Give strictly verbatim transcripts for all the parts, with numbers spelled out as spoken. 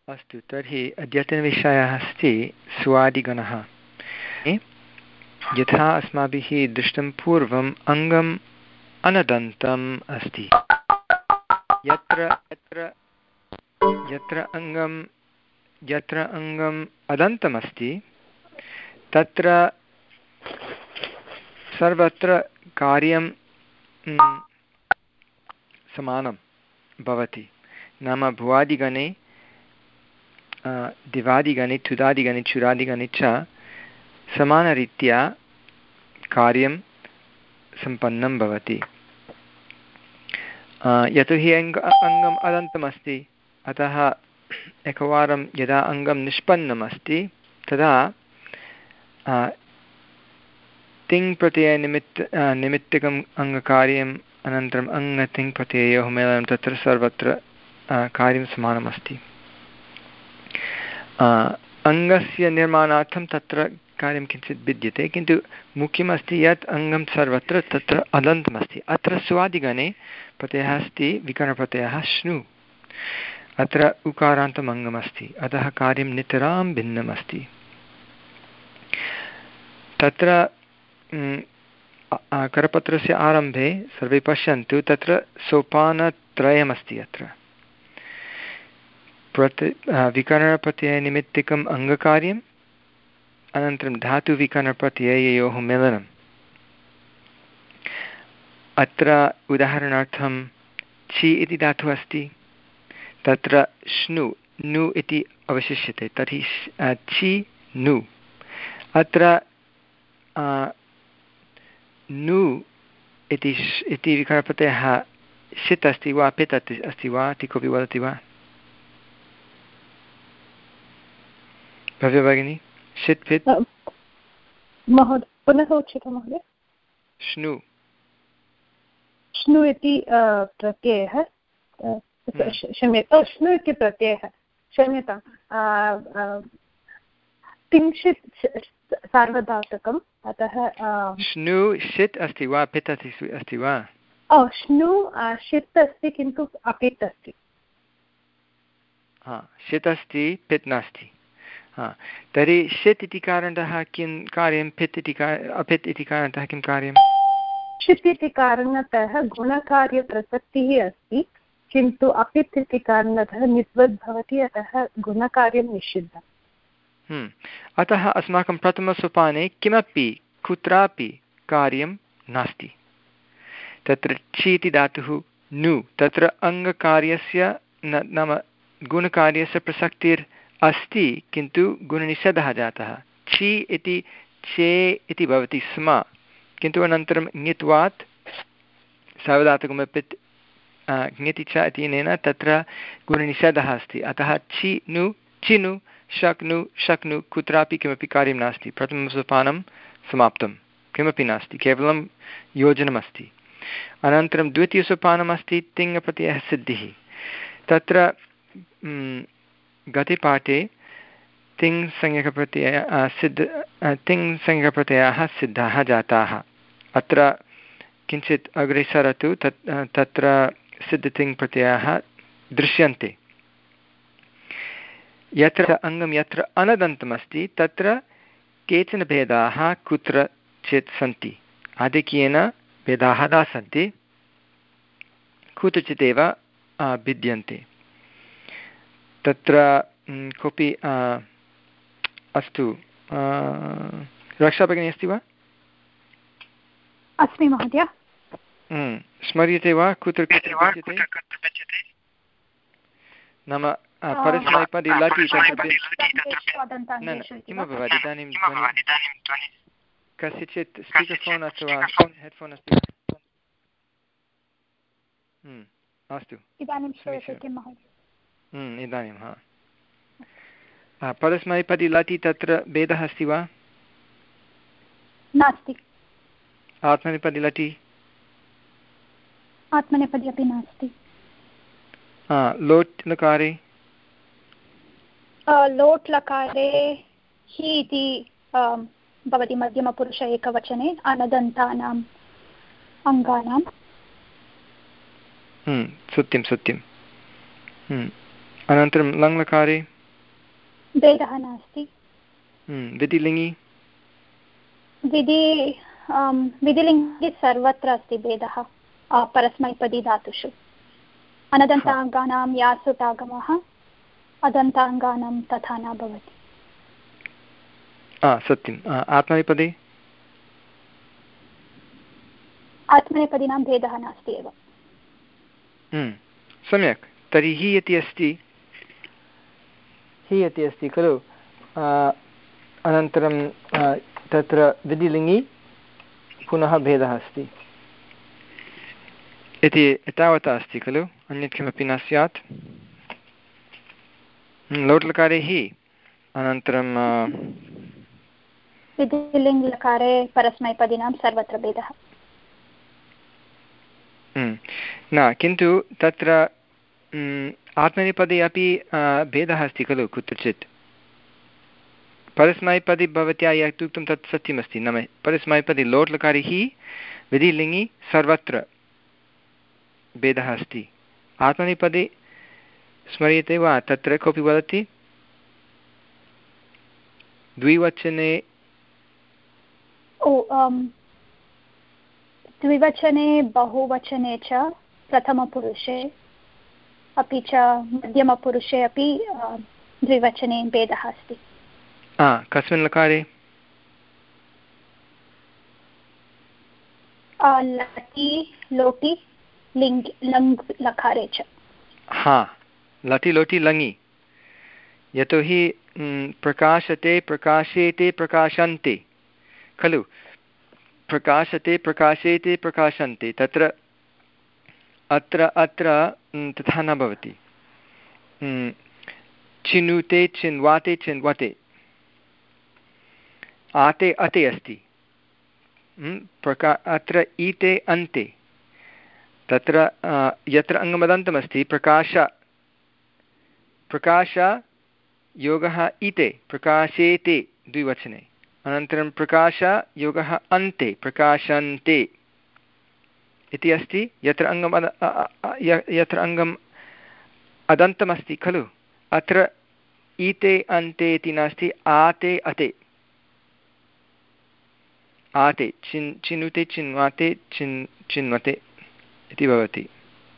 अस्तु, तर्हि अद्यतनविषयः अस्ति स्वादिगणः। यथा अस्माभिः दृष्टं पूर्वम् अङ्गम् अनदन्तम् अस्ति। यत्र यत्र यत्र अङ्गं यत्र अङ्गम् अदन्तमस्ति तत्र सर्वत्र कार्यं समानं भवति। नाम भुवादिगणे, दिवादिगणे, तुदादिगणे, चुरादिगणे च समानरीत्या कार्यं सम्पन्नं भवति। यतोहि अङ्ग अङ्गम् अदन्तमस्ति, अतः एकवारं यदा अङ्गं निष्पन्नम् अस्ति तदा तिङ् प्रत्ययनिमित्त निमित्तकम् अङ्गकार्यम् अनन्तरम् अङ्ग तिङ् प्रत्ययोः मेलनं तत्र सर्वत्र कार्यं समानमस्ति। अङ्गस्य निर्माणार्थं तत्र कार्यं किञ्चित् भिद्यते, किन्तु मुख्यमस्ति यत् अङ्गं सर्वत्र तत्र अदन्तमस्ति। अत्र स्वादिगणे प्रत्ययः अस्ति विकरणप्रत्ययः श्नु। अत्र उकारान्तम् अङ्गमस्ति, अतः कार्यं नितरां भिन्नमस्ति। तत्र करपत्रस्य आरम्भे सर्वे पश्यन्तु, तत्र सोपानत्रयमस्ति। अत्र प्रति विकरणप्रत्ययनिमित्तिकम् अङ्गकार्यम् अनन्तरं धातुविकरणप्रत्यययोः मेलनम्। अत्र उदाहरणार्थं छि इति धातुः अस्ति, तत्र श्नु नु इति अवशिष्यते, तर्हि छि नु। अत्र नु इति इति विकरणप्रत्ययः षित् अस्ति वा पित् अस्ति वा इति कोऽपि वदति वा? भव्य भगिनी, षित् पित् महोदय पुनः उच्यते महोदय। श्नु श्नु इति प्रत्ययः, क्षम्यतां, श्नु इति प्रत्ययः, क्षम्यतां, तिंशित् सार्वधातुकम्, अतः श्नु षित् अस्ति वा पित् अस्ति वा? ओ, श्नु षित् अस्ति किन्तु अपित् अस्ति। हा, षित् अस्ति पित् नास्ति। हा, तर्हि षित् इति कारणतः किं कार्यं, पित् इति अपित् इति कारणतः किं कार्यं? षित् इति कारणतः गुणकार्यप्रसक्तिः अस्ति, किन्तु अपित् इति कारणतः निस्वद् भवति, अतः गुणकार्यं निषिद्धम्। अतः अस्माकं प्रथमसोपाने किमपि कुत्रापि कार्यं नास्ति। तत्र छि इति धातुः नु, तत्र अङ्गकार्यस्य नाम गुणकार्यस्य प्रसक्तिर् अस्ति, किन्तु गुणनिषेधः जातः। छि इति चे इति भवति स्म, किन्तु अनन्तरं ङित्वात् सार्वधातुकमपि ङिति च इत्यनेन तत्र गुणनिषेधः अस्ति। अतः छि नु चिनु शक्नु शक्नु कुत्रापि किमपि कार्यं नास्ति। प्रथमं सोपानं समाप्तं, किमपि नास्ति, केवलं योजनमस्ति। अनन्तरं द्वितीयसोपानमस्ति तिङ्प्रत्ययः सिद्धिः। तत्र गतिपाठे तिङ्संज्ञकप्रत्ययः सिद्ध तिङ्संज्ञकप्रत्ययाः सिद्धाः जाताः। अत्र किञ्चित् अग्रे सरतु, तत् तत्र सिद्धतिङ्प्रत्ययाः दृश्यन्ते। यत्र अङ्गं यत्र अनदन्तमस्ति तत्र केचन भेदाः कुत्रचित् सन्ति। आधिक्येन भेदाः न सन्ति, कुत्रचिदेव भिद्यन्ते। तत्र कोऽपि अस्तु, रक्षा भगिनी अस्ति वा? अस्मि महोदय। स्मर्यते वा कुत्र कुत्र नाम परस्मैपदी लटि किमपि भवति। इदानीं कस्यचित् स्पीकर् फोन् अथवा हेड्फोन् अस्ति? अस्तु, इदानीं हा, परस्मैपदी लटि तत्र भेदः अस्ति वा? नास्ति। आत्मनेपदी लटि? आत्मनेपदी अपि नास्ति। लोट् लकारे? लोट् लकारे हि इति भवति मध्यमपुरुष एकवचने अनदन्तानाम् अङ्गानां। सत्यं सत्यं। अनन्तरं लङ्लकारे? भेदः नास्ति। विधिलिङ्गि विधि विधिलिङ्गि सर्वत्र अस्ति भेदः परस्मैपदी धातुषु। अनदन्ताङ्गानां यासुतागमः अदन्ताङ्गानां तथा न भवति। सत्यम्। आत्मनेपदी आत्मनेपदीनां भेदः नास्ति एव। सम्यक्। तर्हि हि इति अस्ति हि इति अस्ति खलु। अनन्तरं तत्र विधिलिङ्गि पुनः भेदः अस्ति इति एतावता अस्ति खलु। अन्यत् किमपि न स्यात्। लोट्लकारे हि अनन्तरं विधिलिङ्गलकारे परस्मैपदीनां सर्वत्र भेदः न, किन्तु तत्र आत्मनेपदे अपि भेदः अस्ति खलु कुत्रचित्। परस्मैपदी भवत्या यत् उक्तं तत् सत्यमस्ति। नाम परस्मैपदी लोट्लकारे हि विधिलिङ्गि सर्वत्र भेदः अस्ति। आत्मनेपदे स्मर्यते वा? तत्र कोऽपि वदति? द्विवचने द्विवचने बहुवचने च प्रथमपुरुषे अपि च मध्यमपुरुषे अपि द्विवचने भेदः अस्ति। कस्मिन् लकारे? लटि लोटि लिङ् लङ् लकारे च। हा, लटि लोटि लङि। यतोहि प्रकाशते प्रकाशेते प्रकाशन्ते खलु। प्रकाशते प्रकाशेते प्रकाशन्ते तत्र अत्र अत्र तथा न भवति। चिनुते चिन्वाते चिन्वते। आते अते अस्ति। प्रका अत्र ईते अन्ते। तत्र यत्र अङ्गमदन्तमस्ति प्रकाश प्रकाश योगः इते प्रकाशेते द्विवचने। अनन्तरं प्रकाश योगः अन्ते प्रकाशन्ते इति अस्ति। यत्र अङ्गम् यत्र अङ्गम् अदन्तमस्ति खलु अत्र ईते अन्ते इति नास्ति। आते अते आते चिन् चिनुते चिन्वाते चिन् चिन्वते इति भवति।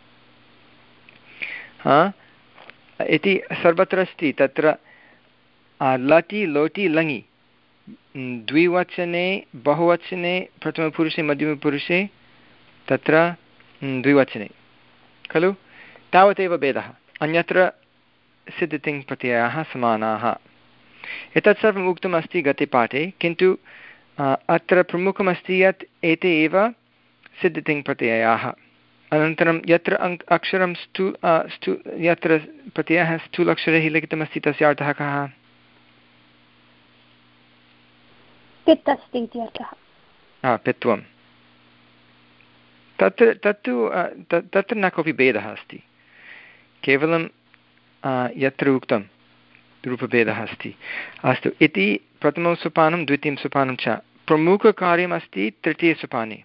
हा इति सर्वत्र अस्ति। तत्र लटि लोटि लङि द्विवचने बहुवचने प्रथमपुरुषे मध्यमपुरुषे तत्र द्विवचने खलु। तावदेव भेदः। अन्यत्र सिद्धतिङ् प्रत्ययाः समानाः। एतत् सर्वम् उक्तमस्ति गते पाठे। किन्तु अत्र प्रमुखमस्ति यत् एते एव सिद्धतिङ् प्रत्ययाः। अनन्तरं यत्र अङ्क् अक्षरं स्तु स्तु यत्र प्रत्ययः स्थूलक्षरैः लिखितमस्ति तस्य अर्थः कः? पित् अस्ति इति अर्थः। पित्वं। तत्र तत्तु तत्र न कोऽपि भेदः अस्ति। केवलं यत्र उक्तं रूपभेदः अस्ति। अस्तु इति प्रथमं सोपानं द्वितीयं सोपानं च। प्रमुखकार्यमस्ति तृतीयसोपाने।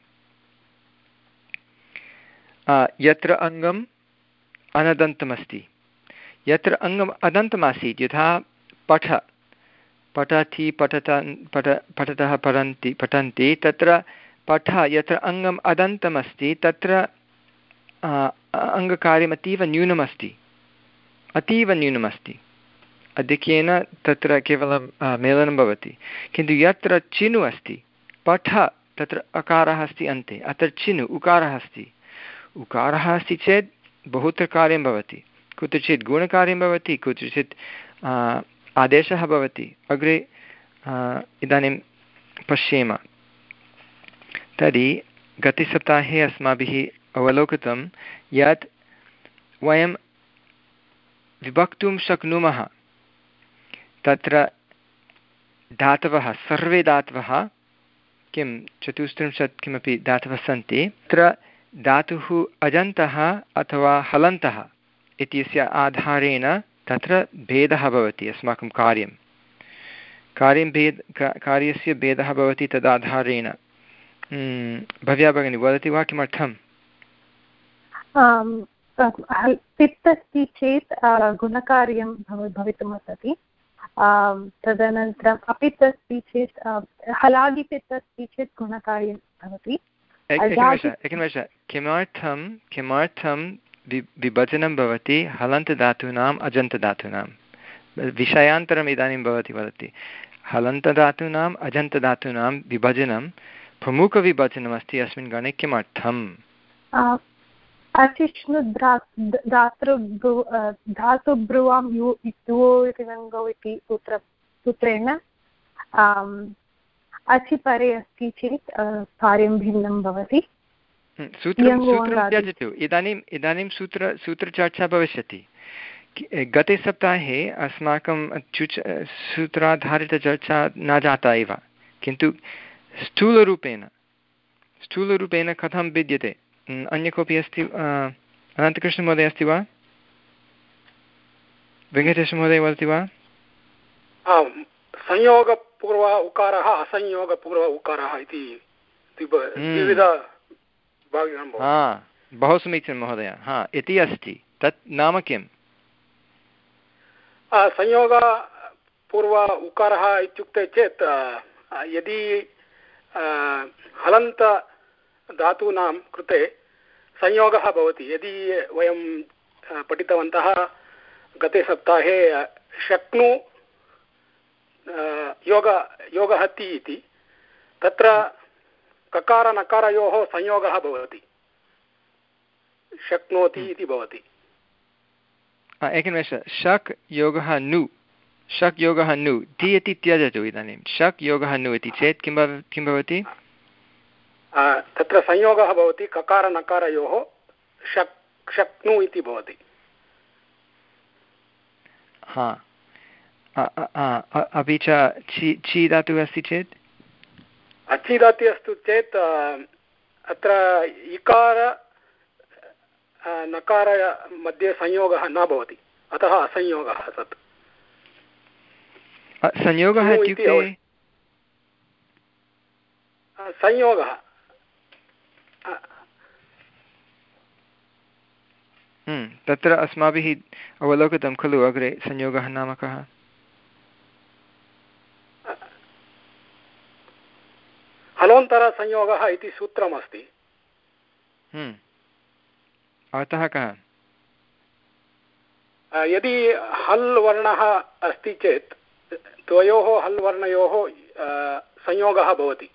यत्र अङ्गम् अनदन्तमस्ति। यत्र अङ्गम् अदन्तमासीत् यथा पठ पठति पठत पठ पठतः पठन्ति पठन्ति तत्र पठ यत्र अङ्गम् अदन्तमस्ति तत्र अङ्गकार्यम् अतीव न्यूनमस्ति अतीव न्यूनमस्ति। अधिक्येन तत्र केवलं मेलनं भवति। किन्तु यत्र चिनु अस्ति पठ तत्र अकारः अस्ति अन्ते। अत्र चिनु उकारः अस्ति। उकारः अस्ति चेत् बहुत्र कार्यं भवति। कुत्रचित् गुणकार्यं भवति कुत्रचित् आदेशः भवति। अग्रे इदानीं पश्येम। तर्हि गतसप्ताहे अस्माभिः अवलोकितं यत् वयं विभक्तुं शक्नुमः तत्र धातवः सर्वे धातवः किं चतुस्त्रिंशत् किमपि धातवः सन्ति। तत्र धातुः अजन्तः अथवा हलन्तः इत्यस्य आधारेण तत्र भेदः भवति। अस्माकं कार्यं कार्यं भेद कार्यस्य भेदः भवति तदाधारेण। भव्या भगिनी वदति वा किमर्थम्? पित् अस्ति चेत् गुणकार्यं भवितुम् अर्हति। तदनन्तरम् अपित् अस्ति चेत् हलादिपित् अस्ति चेत् गुणकार्यं भवति। एकनिमेष किमर्थं किमर्थं विभजनं भवति हलन्तधातूनाम् अजन्तधातूनां विषयान्तरम् इदानीं भवती वदति हलन्तधातूनाम् अजन्तधातूनां विभजनं प्रमुखविभजनमस्ति अस्मिन् गणे किमर्थम्? धातुब्रुवां युवो इति सूत्र सूत्रेण अचि परे अस्ति चेत् कार्यं भिन्नं भवति। सूत्रं सूत्रं त्यजतु। इदानीम् इदानीं सूत्र सूत्रचर्चा भविष्यति। गते सप्ताहे अस्माकं चुच सूत्राधारितचर्चा न जाता एव, किन्तु स्थूलरूपेण स्थूलरूपेण कथं भिद्यते? अन्य कोऽपि अस्ति? अनन्तकृष्णमहोदय अस्ति वा? वेङ्कटेशमहोदय वदति वा? संयोगपूर्व उकारः असंयोगपूर्व उकारः इति विविध बहु समीचीनं महोदय। हा इति अस्ति, तत् नाम किम्? संयोगपूर्व उकारः इत्युक्ते चेत् यदि हलन्त धातूनां कृते संयोगः भवति, यदि वयं पठितवन्तः गते सप्ताहे शक्नु योग योगहति इति, तत्र ककारनकारयोः संयोगः भवति, शक्नोति इति भवति। एकनिमेष, शक् योगः नु शक् योगः नु ति इति त्यजतु। इदानीं शक् योगः नु इति चेत् किं भव किं भवति? तत्र संयोगः भवति ककारनकारयोः, शक् शक्नु इति भवति। हा अपि च छि छि धातुः अस्ति चेत्? अचि धातुः अस्ति चेत् अत्र इकार नकार मध्ये संयोगः न भवति, अतः असंयोगः तत्। संयोगः इत्युक्ते संयोगः तत्र अस्माभिः अवलोकितं खलु अग्रे संयोगः नाम कः? हलोन्तरसंयोगः इति सूत्रमस्ति। अर्थः कः? यदि हल् वर्णः अस्ति चेत् द्वयोः हल् वर्णयोः संयोगः भवति।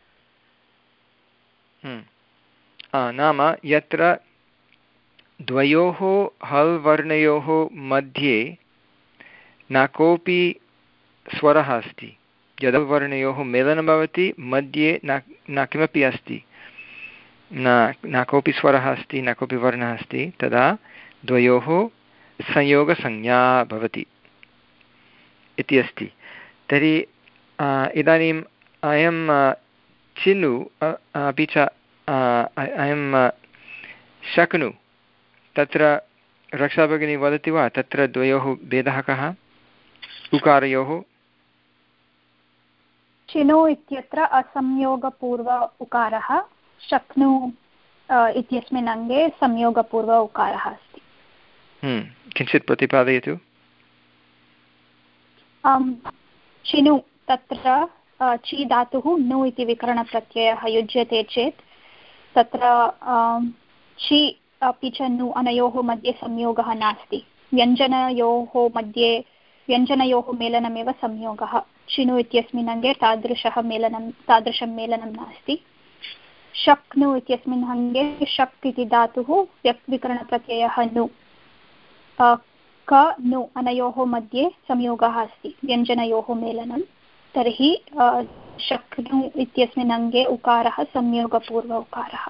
नाम यत्र द्वयोः हल् वर्णयोः मध्ये न कोऽपि स्वरः अस्ति, यदा वर्णयोः मेलनं भवति मध्ये न न किमपि अस्ति, न न कोऽपि स्वरः अस्ति, न कोऽपि वर्णः अस्ति, तदा द्वयोः संयोगसंज्ञा भवति इति अस्ति। तर्हि इदानीम् अयं चिनु अपि च अयं शक्नु, तत्र रक्षाभगिनी वदति वा तत्र द्वयोः भेदः कः? उकारयोः चिनु इत्यत्र असंयोगपूर्व उकारः, शक्नु इत्यस्मिन् अङ्गे संयोगपूर्व उकारः अस्ति। किञ्चित् प्रतिपादयतु। चिनु तत्र ची धातुः नु इति विकरणप्रत्ययः युज्यते चेत् तत्र ची अपि च नु अनयोः मध्ये संयोगः नास्ति, व्यञ्जनयोः मध्ये व्यञ्जनयोः मेलनमेव संयोगः। चिनु इत्यस्मिन् अङ्गे तादृशः मेलनं तादृशं मेलनं नास्ति। शक्नु इत्यस्मिन् अङ्गे शक् इति धातुः विकरणप्रत्ययः नु, क नु अनयोः मध्ये संयोगः अस्ति, व्यञ्जनयोः मेलनं। तर्हि शक्नु इत्यस्मिन् अङ्गे उकारः संयोगपूर्व उकारः।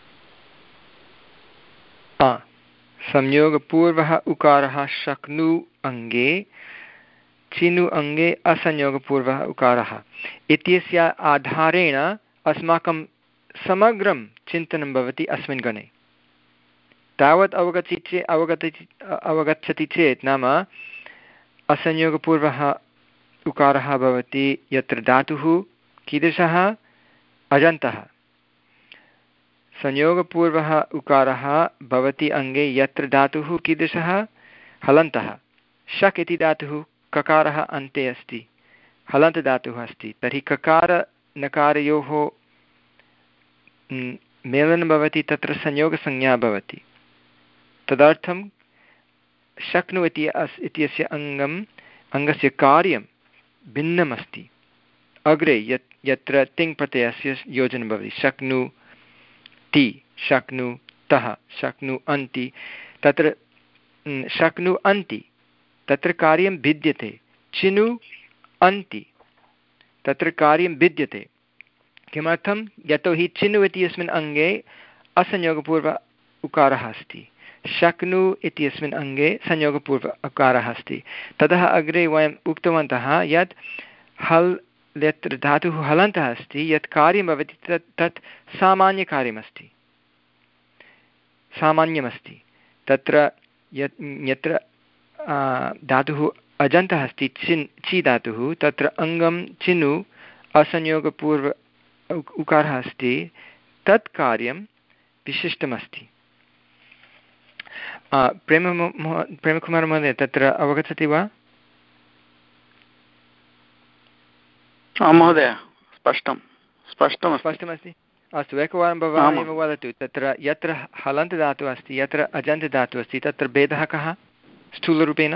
संयोगपूर्वः उकारः शक्नु अङ्गे, चिनु अङ्गे असंयोगपूर्वः उकारः इत्यस्य आधारेण अस्माकं समग्रं चिन्तनं भवति अस्मिन् गणे। तावत् अवगच्छति चेत् अवगति अवगच्छति चेत् नाम असंयोगपूर्वः उकारः भवति यत्र धातुः कीदृशः? अजन्तः। संयोगपूर्वः उकारः भवति अङ्गे यत्र धातुः कीदृशः? हलन्तः। शक् इति धातुः ककारः अन्ते अस्ति, हलन्तदातुः अस्ति, तर्हि ककारनकारयोः मेलनं भवति, तत्र संयोगसंज्ञा भवति। तदर्थं शक्नु इति अस् इत्यस्य अङ्गम् अङ्गस्य कार्यं भिन्नमस्ति। अग्रे यत् यत्र तिङ् प्रत्ययस्य योजनं भवति, शक्नु ति, शक्नु तः, शक्नु अन्ति, तत्र शक्नु अन्ति तत्र कार्यं भिद्यते, चिनु अन्ति तत्र कार्यं भिद्यते। किमर्थं? यतोहि चिनु इत्यस्मिन् अङ्गे असंयोगपूर्व उकारः अस्ति, शक्नु इत्यस्मिन् अङ्गे संयोगपूर्व उकारः अस्ति। ततः अग्रे वयम् उक्तवन्तः यत् हल् यत्र धातुः हलन्तः अस्ति, यत् कार्यं भवति तत् तत् सामान्यकार्यमस्ति, सामान्यमस्ति। तत्र यत् यत्र धातुः अजन्तः अस्ति, चिन् चि धातुः, तत्र अङ्गं चिनु असंयोगपूर्व उकारः अस्ति, तत् कार्यं विशिष्टमस्ति। प्रेम प्रेमकुमारमहोदय तत्र अवगच्छति वा? महोदय स्पष्टं स्पष्टं स्पष्टमस्ति। अस्तु, एकवारं भवान् एव वदतु, तत्र यत्र हलन्तदातुः अस्ति, यत्र अजन्तदातुः अस्ति, तत्र भेदः कः स्थूलरूपेण?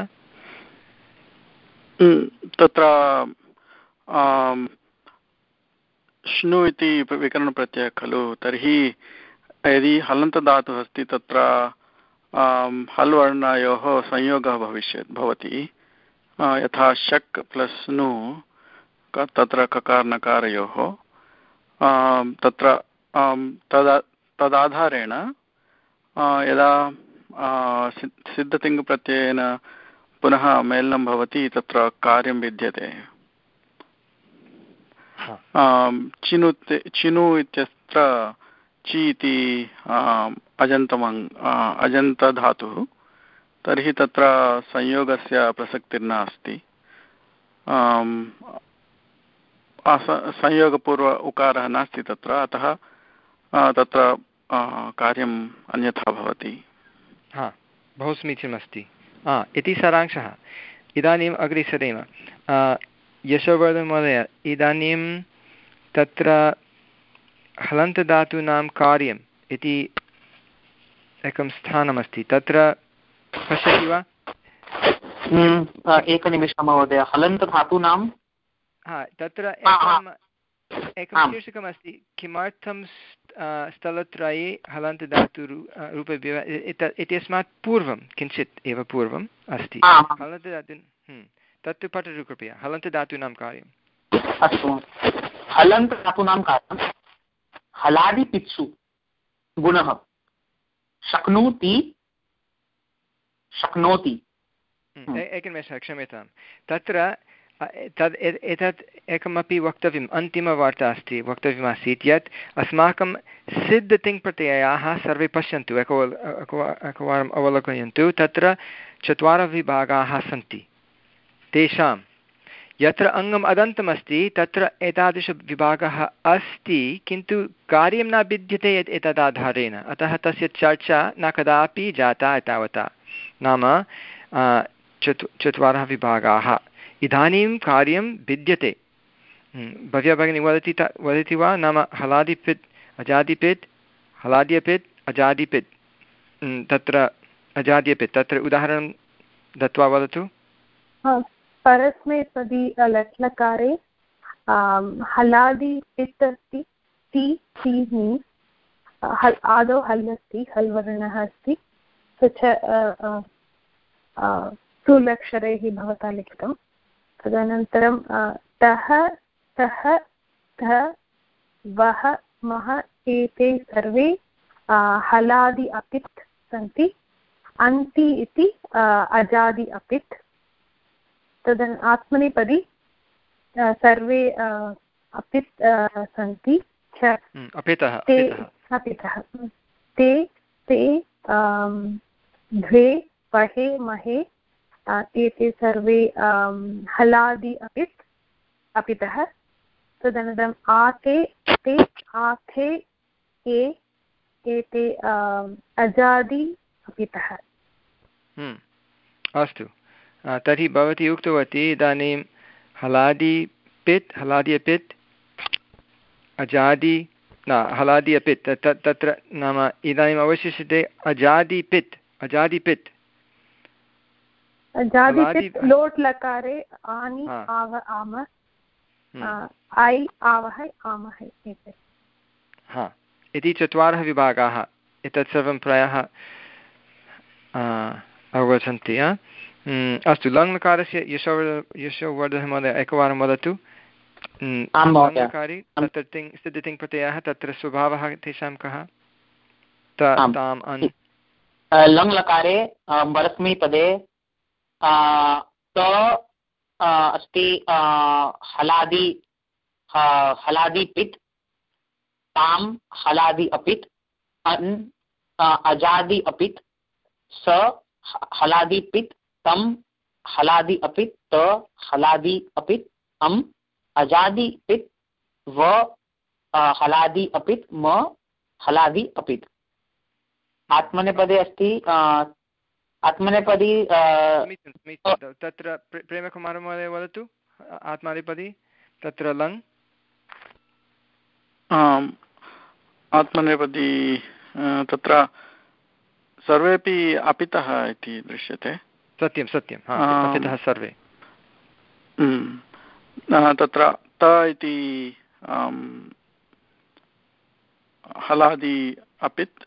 तत्र श्नु इति विकरणप्रत्ययः खलु, तर्हि यदि हलन्तदातुः अस्ति तत्र हल् वर्णयोः संयोगः भविष्यत् भवति, यथा शक् प्लस् नु तत्र ककारनकारयोः, तत्र तदा तदाधारेण यदा सिद्धतिङ्प्रत्ययेन पुनः मेलनं भवति तत्र कार्यं भिद्यते। चिनु चिनु इत्यत्र चि इति अजन्तमङ् अजन्तधातुः, तर्हि तत्र संयोगस्य प्रसक्तिर्नास्ति। संयोगपूर्व उकारः नास्ति तत्र, अतः तत्र कार्यम् अन्यथा भवति। हा, बहु समीचीनमस्ति। हा, इति सारांशः। इदानीम् अग्रे सरेम। यशोवर्धन महोदय, इदानीं तत्र हलन्तधातूनां कार्यम् इति एकं स्थानमस्ति, तत्र पश्यति वा? एकनिमिषं महोदय, हलन्तधातूनां हा, तत्र एकम् एकं शीर्षकमस्ति, किमर्थं स्थलत्रये हलन्तधातुरु रूपे इत्यस्मात् पूर्वं किञ्चित् एव पूर्वम् अस्ति हलन्तधातु, तत्तु पठतु कृपया। हलन्तधातूनां कार्यम्। अस्तु, हलन्तधातूनां कार्यं हलादिपित्सु गुणः शक्नोति शक्नोति। एकनिमेषः, क्षम्यतां, तत्र तद् एतत् एकमपि वक्तव्यम्, अन्तिमवार्ता अस्ति, वक्तव्यमासीत् यत् अस्माकं सिद्धतिङ्प्रत्ययाः सर्वे पश्यन्तु, एकवार एकवारम् अवलोकयन्तु, तत्र चत्वारः विभागाः सन्ति। तेषां यत्र अङ्गम् अदन्तमस्ति तत्र एतादृशविभागः अस्ति, किन्तु कार्यं न भिद्यते एतदाधारेण, अतः तस्य चर्चा न कदापि जाता एतावता। नाम चतु चत्वारः विभागाः, इदानीं कार्यं भिद्यते। भव्या भगिनी वदति वदति वा? नाम हलादिपित् अजादिपित्, हलाद्यपित् अजादिपित्, तत्र अजाद्यपित्, तत्र उदाहरणं दत्वा वदतु। परस्मैपदी लट्लकारे हलादिपित् अस्ति, ति ति नि हल् आदौ हल् अस्ति, हल् वर्णः अस्ति, स्थूलक्षरैः भवता लिखितं। तदनन्तरं तः तः ध वः मः एते सर्वे हलादि अपित् सन्ति, अन्ति इति अजादि अपित्। तदन् आत्मनेपदी सर्वे अपित् सन्ति, च अपितः ते अपितः ते ते द्वे वहे महे एते सर्वे हलादि अपित् अपितः। तदनन्तरम् आते ते आथे ए एते अजादि अपितः। अस्तु, तर्हि भवती उक्तवती इदानीं हलादि पित् हलादि अपित् अजादि न हलादि अपित् तत् तत्र नाम इदानीम् अवशिष्यते अजादि पित् अजादि पित् लोट् लकारे आनि आव आम ऐ आवहै आमहै एते हा इति चत्वारः विभागाः एतत् सर्वं प्रायः अवगच्छन्ति अस्तु लङ्लकारस्य यशोवर् यशोवर्धनः महोदय एकवारं वदतु लङ्लकारि तत्र तिङ् सिद्धतिङ् प्रत्ययः तत्र स्वभावः तेषां कः ताम् अन् लङ्लकारे परस्मैपदे त अस्ति हलादि हलादि पित् तां हलादि अपित् अन् अजादि अपित् स हलादि पित् तं हलादि अपित् त हलादि अपित् अम् अजादि पित् व हलादि अपित् म हलादि अपित् आत्मनेपदे अस्ति आत्मनेपदी तत्र प्रेमकुमारः महोदय वदतु आत्मनेपदी तत्र लङ् आत्मनेपदी तत्र सर्वेपि अपितः इति दृश्यते सत्यं सत्यं अपितः सर्वे तत्र त इति हलादि अपित्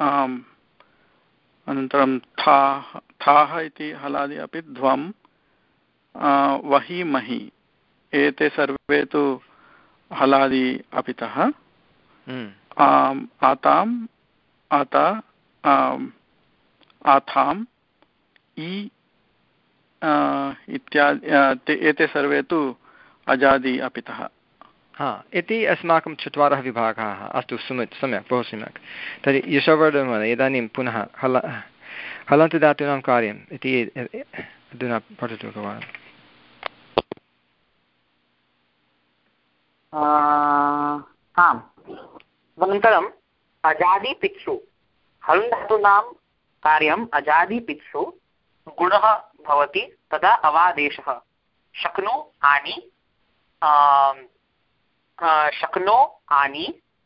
अनन्तरं था थाः इति हलादि अपि ध्वं वहि महि एते सर्वे तु हलादि अपितः आताम् आता आथाम् इ इत्यादि एते सर्वे तु अजादि अपितः हा इति अस्माकं चत्वारः विभागाः अस्तु सम्यक् सम्यक् बहु सम्यक् तर्हि यशोवर्धन महोदय इदानीं पुनः हल हलन्तदातूनां कार्यम् इति अधुना पठतु एकवारम् आम् अनन्तरम् अजादिपित्सु हलन्तधातूनां कार्यम् अजादिपित्सु गुणः भवति तदा अवादेशः शक्नु आनि शक्नो आनि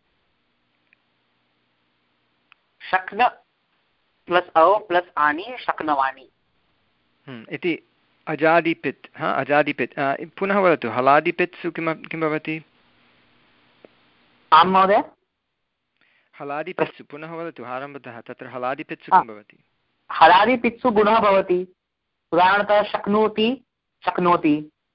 शक्न प्लस् अ प्लस् आनि शक्नवानि इति अजादिपित् हा अजादिपित् पुनः वदतु हलादिपित्सु किं किं भवति आं महोदय हलादिपित्सु पुनः वदतु आरम्भतः तत्र हलादिपित्सु किं भवति हलादिपित्सु गुणः भवति उदाहरणतः शक्नोति शक्नोति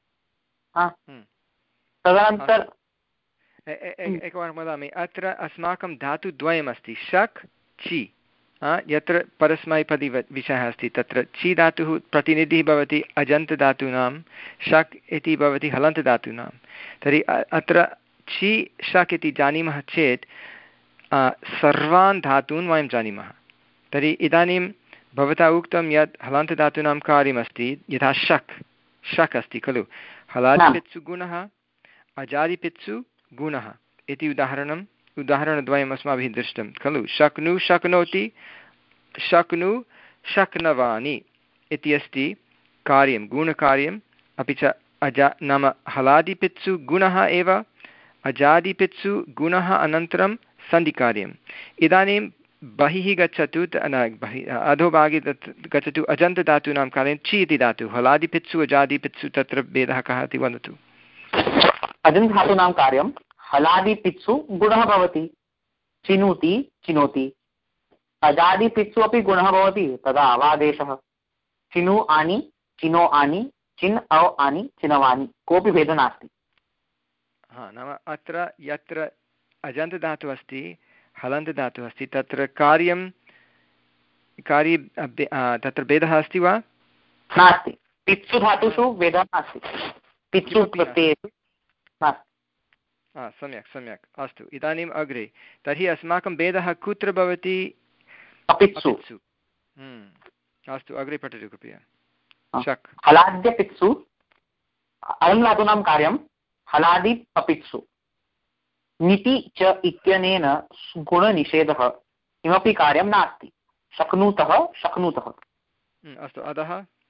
तदनन्तरं एकवारं वदामि अत्र अस्माकं धातुद्वयमस्ति शक् चि यत्र परस्मैपदी विषयः अस्ति तत्र चि धातुः प्रतिनिधिः भवति अजन्तधातूनां शक् इति भवति हलन्तधातूनां तर्हि अत्र चि शक् इति जानीमः चेत् सर्वान् धातून् वयं जानीमः तर्हि इदानीं भवता उक्तं यत् हलन्तधातूनां कार्यमस्ति यथा शक् शक् अस्ति खलु हलादिपित्सु गुणः अजादिपित्सु गुणः इति उदाहरणम् उदाहरणद्वयम् अस्माभिः दृष्टं खलु शक्नु शक्नोति शक्नु शक्नवानि इति अस्ति कार्यं गुणकार्यम् अपि च अजा नाम हलादिपित्सु गुणः एव अजादिपित्सु गुणः अनन्तरं सन्धिकार्यम् इदानीं बहिः गच्छतु बहिः अधोभागे तत् गच्छतु अजन्तधातूनां कार्यं चि इति धातुः हलादिपित्सु अजादिपित्सु तत्र भेदः कः इति वदतु अजन्तधातूनां कार्यं हलादिपित्सु गुणः भवति चिनोति चिनोति अजादिपित्सु अपि गुणः भवति तदा अवादेशः चिनु आनि चिनो आनि चिन् औ आनि चिनवानि कोऽपि भेदः नास्ति हा नाम अत्र यत्र अजन्तधातुः अस्ति हलन्तधातुः अस्ति तत्र कार्यं कार्ये तत्र भेदः अस्ति वा नास्ति पित्सु धातुषु भेदः नास्ति पित्सु प्रत्ययेषु नास्ति सम्यक् सम्यक् अस्तु इदानीम् अग्रे तर्हि अस्माकं भेदः कुत्र भवति अपित्सु अस्तु अग्रे पठतु कृपया शक् हलाद्यपित्सु अयं धातूनां कार्यं हलादि अपित्सु निति च इत्यनेन गुणनिषेधः किमपि कार्यं नास्ति शक्नुतः शक्नुतः अस्तु अतः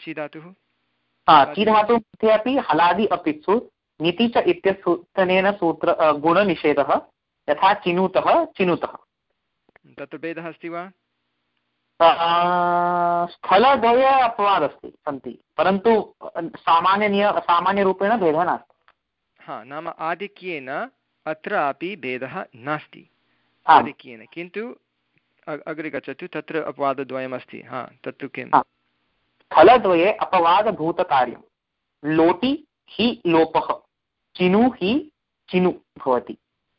ची धातुः ची धातुः मध्ये अपि हलादि अपित्सु नीति च इत्यनेन सूत्र गुणनिषेधः यथा चिनुतः चिनुतः। तत्र भेदः अस्ति वा? स्थलद्वये अपवादः सन्ति परन्तु सामान्य नियम सामान्यरूपेण भेदः नास्ति। हा नाम आधिक्येन अत्रापि भेदः नास्ति आधिक्येन, किन्तु अग्रे गच्छतु। तत्र अपवादद्वयमस्ति। हा तत्तु किम्? स्थलद्वये अपवादभूतकार्यं लोटि हि लोपः चिनु हि चिनु भवति।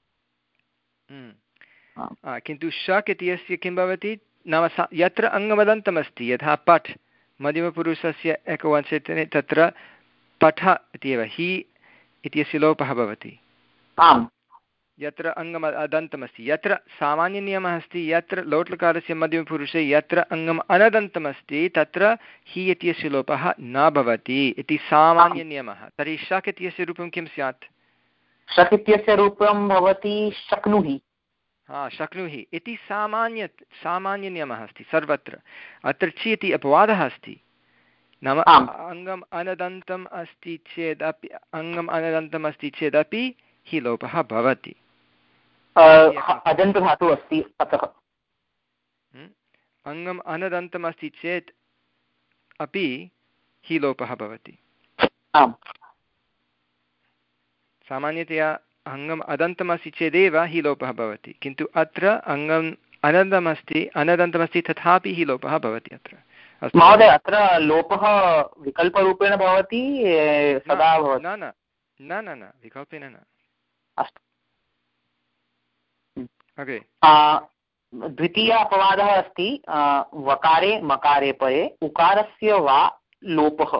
किन्तु शक् इत्यस्य किं भवति नाम यत्र अङ्गमदन्तमस्ति यथा पठ् मध्यमपुरुषस्य एकवचने तत्र पठ इत्येव हि इत्यस्य लोपः भवति। आम् यत्र अङ्गम् अदन्तमस्ति, यत्र सामान्यनियमः अस्ति यत्र लोट्लकारस्य मध्यमपुरुषे यत्र अङ्गम् अनदन्तमस्ति तत्र हि इत्यस्य लोपः न भवति इति सामान्यनियमः। तर्हि शक् इत्यस्य रूपं किं स्यात्? शक् इत्यस्य रूपं भवति शक्नुहि। हा शक्नुहि इति सामान्य सामान्यनियमः अस्ति सर्वत्र। अत्र छि इति अपवादः अस्ति, नाम अङ्गम् अनदन्तम् अस्ति चेदपि अङ्गम् अनदन्तम् अस्ति चेदपि हि लोपः भवति। अजन्तधातुः अस्ति अतः अङ्गम् अनदन्तम् अस्ति चेत् अपि हि लोपः भवति। सामान्यतया अङ्गम् अदन्तमस्ति चेदेव हि लोपः भवति, किन्तु अत्र अङ्गम् अनदन्तमस्ति अनदन्तमस्ति तथापि हि लोपः भवति। अत्र महोदय अत्र लोपः विकल्परूपेण भवति सदा भवति? न न न न विकल्पेन न। अस्तु अग्रे द्वितीय अपवादः अस्ति वकारे मकारे परे उकारस्य वा लोपः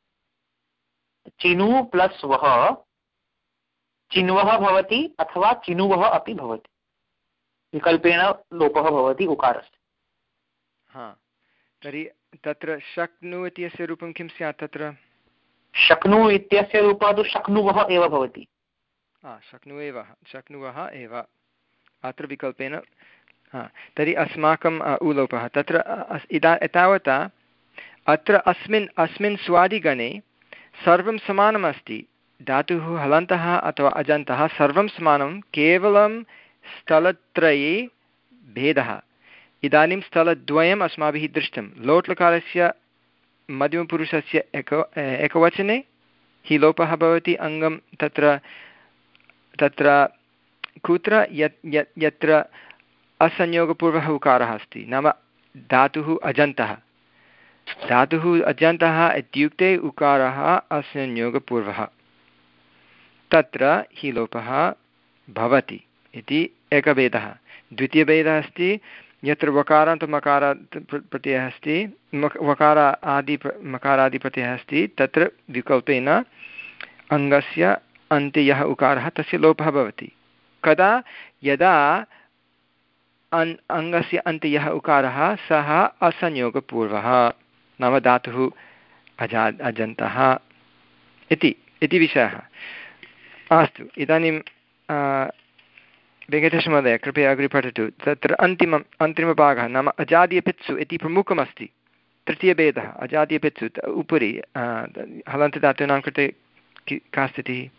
चिनु प्लस् वः चिन्वः भवति अथवा चिनुवः अपि भवति। विकल्पेन लोपः भवति उकारस्य। हा तर्हि तत्र शक्नु इत्यस्य रूपं किं स्यात्? तत्र शक्नु इत्यस्य रूपः तु शक्नुवः एव भवति। हा शक्नु एव शक्नुवः एव अत्र विकल्पेन। हा तर्हि अस्माकम् उलोपः तत्र इदा एतावता अत्र अस्मिन् अस्मिन् स्वादिगणे सर्वं समानमस्ति। धातुः हलन्तः अथवा अजन्तः सर्वं समानं, केवलं स्थलत्रये भेदः। इदानीं स्थलद्वयम् अस्माभिः दृष्टं। लोट्लकारस्य मध्यमपुरुषस्य एक एकवचने हि लोपः भवति अङ्गं तत्र तत्र कुत्र यत् यत् यत्र असंयोगपूर्वः उकारः अस्ति, नाम धातुः अजन्तः। धातुः अजन्तः इत्युक्ते उकारः असंयोगपूर्वः, तत्र हि लोपः भवति इति एकभेदः। द्वितीयभेदः अस्ति यत्र वकारान्त मकारात् प्रत्ययः अस्ति, वकार आदि मकारादिप्रत्ययः अस्ति, तत्र विकल्पेन अङ्गस्य अन्ते यः उकारः तस्य लोपः भवति। कदा? यदा अन् अङ्गस्य अन्ते यः उकारः सः असंयोगपूर्वः, नाम धातुः अजा अजन्तः इति इति विषयः। अस्तु इदानीं वेङ्कटेशमहोदय कृपया अग्रे पठतु। तत्र अन्तिमम् अन्तिमभागः नाम अजाद्यपित्सु इति प्रमुखमस्ति। तृतीयभेदः अजाद्यपित्सु उपरि हलन्तधातूनां कृते का स्थितिः?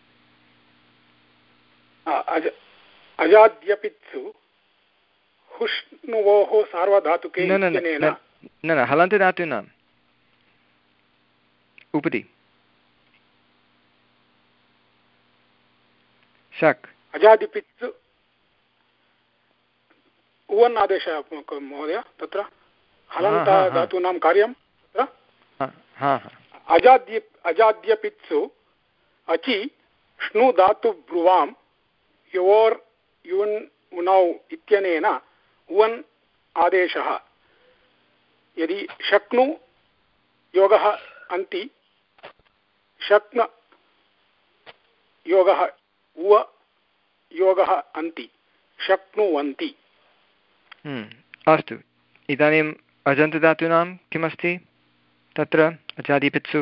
अजाद्यपित्सु हुष्णुवोः सार्वधातुके न न न हलन्तधातूनाम् उपरि शक् अजादिपित्सु उवन् आदेशः महोदय तत्र हलन्तधातूनां कार्यं तत्र अजाद्य अजाद्यपित्सु अचि श्नु धातु ब्रुवां योर् युन् उनौ इत्यनेन उवन् आदेशः। यदि शक्नु योगः अन्ति शक्न योगः उव योगः अन्ति शक्नुवन्ति। अस्तु इदानीम् अजन्तधातूनां किमस्ति तत्र अजादिपित्सु?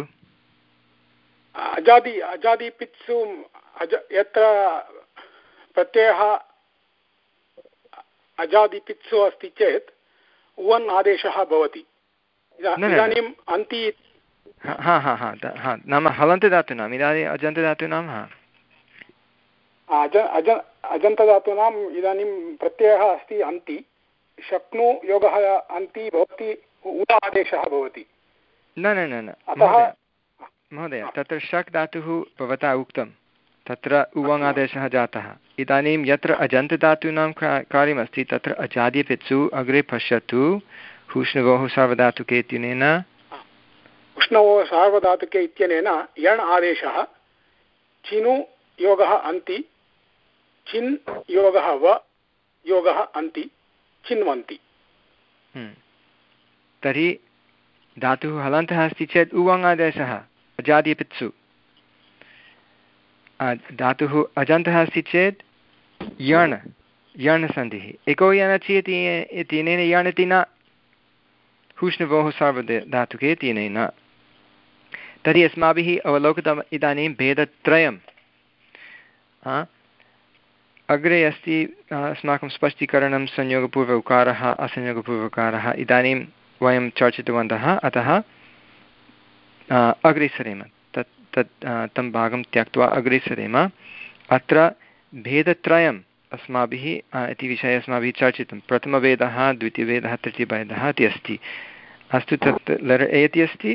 अजादि अजादिपित्सु अज यत्र प्रत्ययः अजादिपित्सु अस्ति चेत् उवन् आदेशः भवति। इदानीम् अन्ति हा हा हा हा नाम हलन्तधातूनाम् इदानीम् अजन्तधातूनां हा अज अज अजन्तधातूनाम् इदानीं प्रत्ययः अस्ति अन्ति शक्नु योगः अन्ति भवति उत आदेशः भवति न न न न अतः महोदय तत्र शक् धातुः भवता उक्तं तत्र उवङ् आदेशः जातः इदानीं यत्र अजन्तधातूनां कार्यमस्ति तत्र अजादिपित्सु अग्रे पश्यतु हुष्णवोः सार्वधातुके इत्यनेन उष्णवोः सार्वधातुके इत्यनेन यण् आदेशः चिनु योगः अन्ति चिन् योगः व योगः अन्ति चिन्वन्ति। तर्हि धातुः हलन्तः अस्ति चेत् उवङ् आदेशः अजादिपित्सु धातुः अजन्तः अस्ति चेत् यण् यण् सन्धिः एको यणचि इत्यनेन यण् इति न हुष्णवोः सार्वधे धातुके इत्यनेन। तर्हि अस्माभिः अवलोकितम् इदानीं भेदत्रयं अग्रे अस्ति अस्माकं स्पष्टीकरणं संयोगपूर्व उकारः असंयोगपूर्व उकारः इदानीं वयं चर्चितवन्तः अतः अग्रे सरेम तत् तत् तं भागं त्यक्त्वा अग्रे सरेम। अत्र भेदत्रयम् अस्माभिः इति विषये अस्माभिः चर्चितं प्रथमभेदः द्वितीयभेदः तृतीयभेदः इति अस्ति। अस्तु तत् लर् ए इति अस्ति।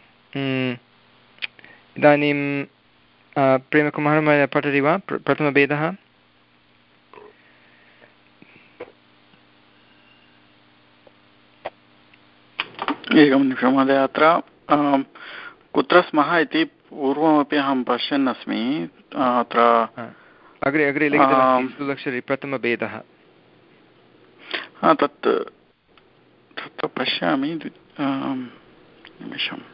इदानीं प्रेमकुमारः पठति वा प्रथमभेदः? एकं निमिषं महोदय अत्र कुत्र स्मः इति पूर्वमपि अहं पश्यन् अस्मि अत्र अग्रे अग्रे लिखितमस्ति सुलक्षरे प्रथमभेदः तत् तत्र पश्यामि निमिषम्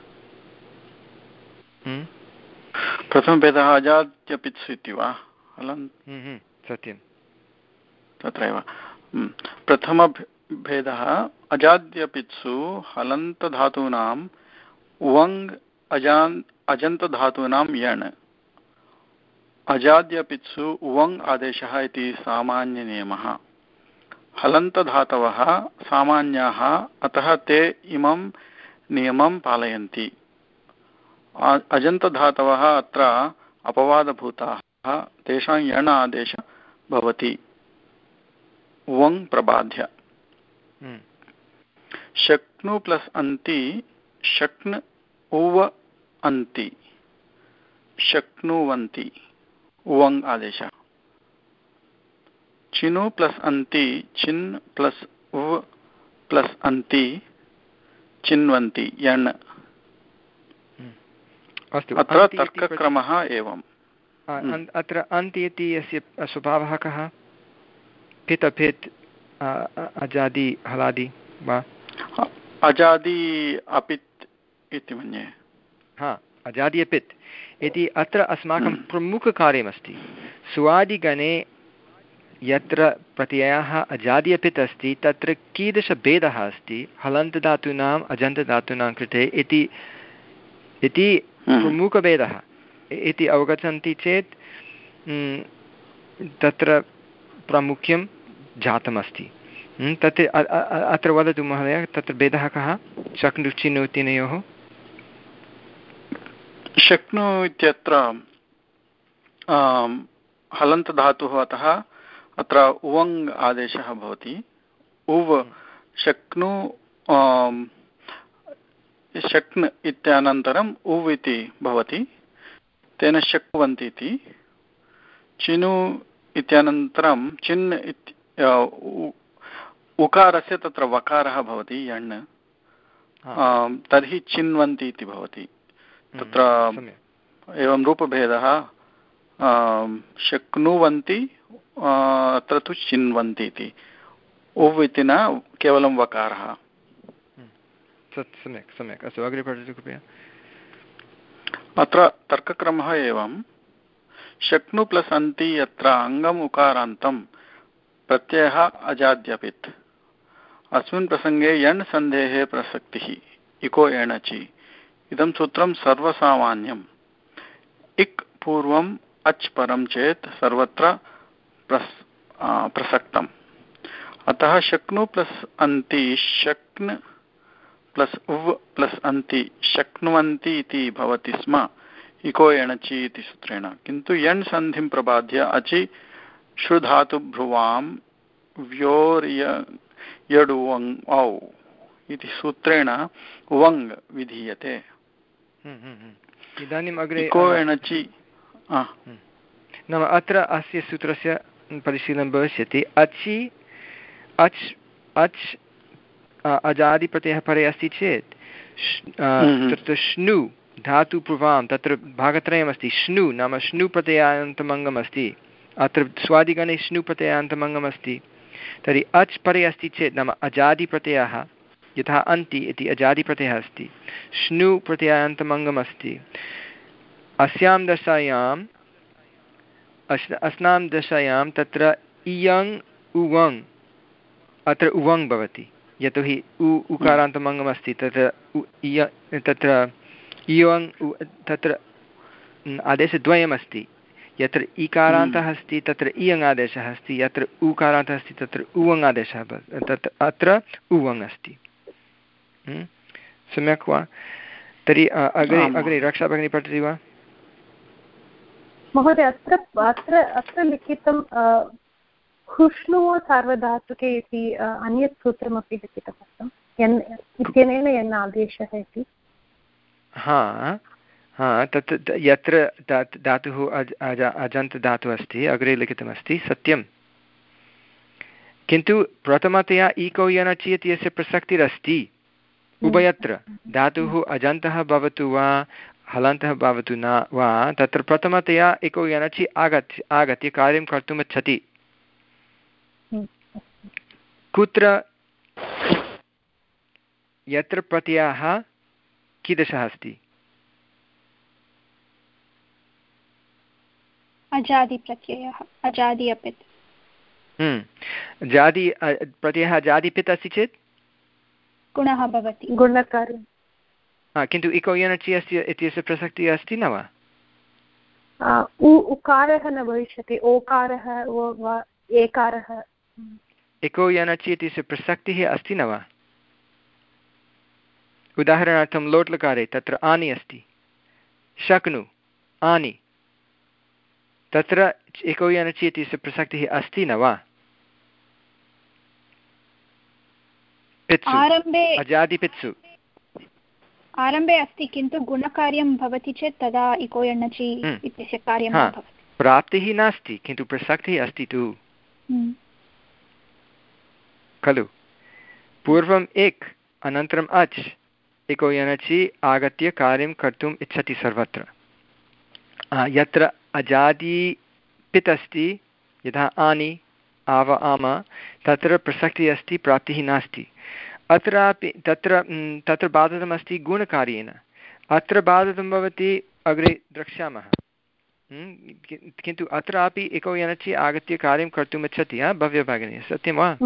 प्रथमभेदः अजाद्यपित्सु इति वा हलन् सत्यं तत्रैव प्रथमभेदः अजाद्यपित्सु हलन्तधातूनां वङ् अजान् अजन्तधातूनां यण् अजाद्यपित्सु वङ् आदेशः इति सामान्यनियमः। हलन्तधातवः सामान्याः अतः ते इमं नियमं पालयन्ति। अजन्तधातवः अत्र अपवादभूताः तेषां यण् आदेशः भवति वङ् प्रबाध्य। शक्नु प्लस् अन्ति शक्न् उव अन्ति शक्नुवन्ति वङ् आदेशः। चिनु प्लस् अन्ति चिन् प्लस् उव प्लस् अन्ति चिन्वन्ति यण्। अस्तु अत्र तर्कक्रमः एवम्। अत्र अन्ति इति अस्य स्वभावः कः? पित् अपित् अजादि हलादि वा? अजादि अपित् इति मन्ये। हा अजादि अपित् इति अत्र अस्माकं प्रमुखकार्यमस्ति। सुवादिगणे यत्र प्रत्ययः अजादि अपित् अस्ति तत्र कीदृशभेदः अस्ति हलन्तधातूनाम् अजन्तधातूनां कृते इति इति प्रमुखभेदः इति अवगच्छन्ति चेत् तत्र प्रामुख्यं जातमस्ति। तत् अत्र वदतु महोदय तत्र भेदः कः शक्नु चिनु इत्यनयोः? शक्नु इत्यत्र हलन्तधातुः अतः अत्र उवङ् आदेशः भवति। उव् शक्नु शक्न् इत्यनन्तरम् उव् इति भवति तेन शक्नुवन्ति इति। चिनु इत्यनन्तरं चिन् इति उकारस्य तत्र वकारः भवति यण् तर्हि चिन्वन्ति इति भवति। तत्र एवं रूपभेदः शक्नुवन्ति अत्र तु चिन्वन्ति इति उव् इति न केवलं वकारः। सम्यक् सम्यक् अस्तु अग्रे पठतु कृपया। अत्र तर्कक्रमः एवं शक्नु प्लस् अन्ति यत्र अङ्गम् उकारान्तं प्रत्ययः अजाद्यपित् अस्मिन् प्रसङ्गे यण् सन्धेः प्रसक्तिः इको एणचि इदं सूत्रं सर्वसामान्यम्। इक् पूर्वम् अच् परं चेत् सर्वत्र प्रस् प्रसक्तम्। अतः शक्नु प्लस् अन्ति शक्न् प्लस् उव् प्लस् अन्ति शक्नुवन्ति इति भवति स्म इको एणचि इति सूत्रेण, किन्तु यण् सन्धिं प्रबाद्य अचि श्रुधातुभ्रुवां व्योर्य यडुवङ् औ इति सूत्रेण वङ् विधीयते। इदानीम् अग्रे इको एणचि नाम अत्र अस्य सूत्रस्य परिशीलनं भविष्यति। अचि अच् अच् अजादिप्रत्ययः परे अस्ति चेत् तत्र श्नु धातुपूर्वां तत्र भागत्रयमस्ति। श्नु नाम श्नु प्रत्ययान्तमङ्गम् अस्ति, अत्र स्वादिगणे श्नु प्रत्ययान्तमङ्गम् अस्ति। तर्हि अच् परे अस्ति चेत् नाम अजादिप्रत्ययः, यथा अन्ति इति अजादिप्रत्ययः अस्ति, श्नु प्रत्ययान्तमङ्गम् अस्ति। अस्यां दशायाम् अस् अस्नां दशायां तत्र इयङ् उवङ् अत्र उवङ् भवति, यतोहि उ उकारान्तमङ्गम् अस्ति। तत्र इय तत्र इयङ् तत्र आदेशद्वयमस्ति, यत्र इकारान्तः अस्ति तत्र इयङ् आदेशः अस्ति, यत्र उकारान्तः अस्ति तत्र उवङ् आदेशः तत्र अत्र उवङ् अस्ति। सम्यक् वा? तर्हि अग्रे अग्रे रक्षा भगिनी पठति वा? महोदय, अत्र अत्र अत्र लिखितं हुष्णुः सार्वधातुके इति अन्यत् सूत्रमपि लिखितमस्ति, यन् इत्यनेन यन् आदेशः इति। हा हा तत् यत्र धातुः अज अजन्तधातुः अस्ति अग्रे लिखितमस्ति, सत्यं। किन्तु प्रथमतया इको यनचि इत्यस्य प्रसक्तिरस्ति उभयत्र। धातुः अजन्तः भवतु वा हलन्तः भवतु न वा, तत्र प्रथमतया इको यनचि आगत्य आगत्य कार्यं कर्तुम् इच्छति। कुत्र यत्र प्रत्ययः कीदृशः अस्ति? अजादिप्रत्ययः, अजादि अपित्। जादि प्रत्ययः जादिपित् अस्ति चेत् गुणः भवति, गुणकार्यं। किन्तु इको यनचि अस्ति इत्यस्य प्रसक्तिः अस्ति न वा? उकारः न भविष्यति, ओकारः वा एकारः। इको यनचि इत्यस्य प्रसक्तिः अस्ति न वा? उदाहरणार्थं लोट्लकारे तत्र आनि अस्ति, शक्नु आनि, तत्र इको यनचि इत्यस्य प्रसक्तिः अस्ति न वा? आरम्भे अजादिपित्सु आरम्भे अस्ति, किन्तु गुणकार्यं भवति चेत् तदा इको यणचि इत्यस्य कार्यं न भवति। प्राप्तिः नास्ति किन्तु प्रसक्तिः अस्ति तु खलु। पूर्वम् एक् अनन्तरम् अच्, इको यनचि आगत्य कार्यं कर्तुम् इच्छति सर्वत्र। यत्र अजादिपित् अस्ति, यथा आनि आव आम, तत्र प्रसक्तिः अस्ति, प्राप्तिः नास्ति। अत्रापि तत्र तत्र बाधितमस्ति गुणकार्येण, अत्र बाधितं भवति, अग्रे द्रक्ष्यामः। किन्तु अत्रापि इको यनचि आगत्य कार्यं कर्तुम् इच्छति। भव्यभगिनी, सत्यं वा?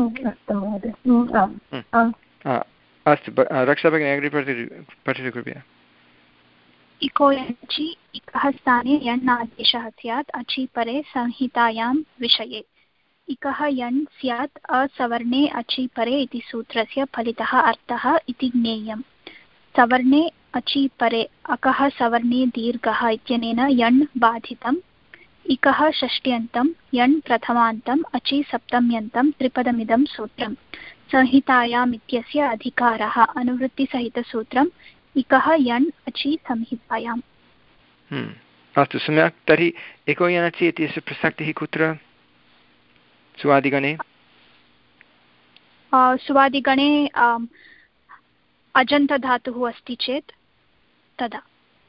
अस्तु, रक्षा भगिनी अग्रे पठतु पठतु कृपया। इको यणचि इकः स्थाने यण् आदेशः स्यात् अचि परे संहितायां विषये। इकः यण् स्यात् असवर्णे अचि परे इति सूत्रस्य फलितः अर्थः इति ज्ञेयम्। सवर्णे अचि परे अकः सवर्णे दीर्घः इत्यनेन यण् बाधितम्। इकः षष्ट्यन्तं यण् प्रथमान्तम् अचि सप्तम्यन्तं त्रिपदमिदं सूत्रम्। संहितायाम् इत्यस्य अधिकारः अनुवृत्तिसहितसूत्रम्। इकः यण् अचि संहितायाम्। अस्तु, सम्यक्। तर्हि इको यनचि इत्यस्य प्रसक्तिः कुत्र? सुवादिगणे सुवादिगणे अजन्तधातुः अस्ति चेत् तदा,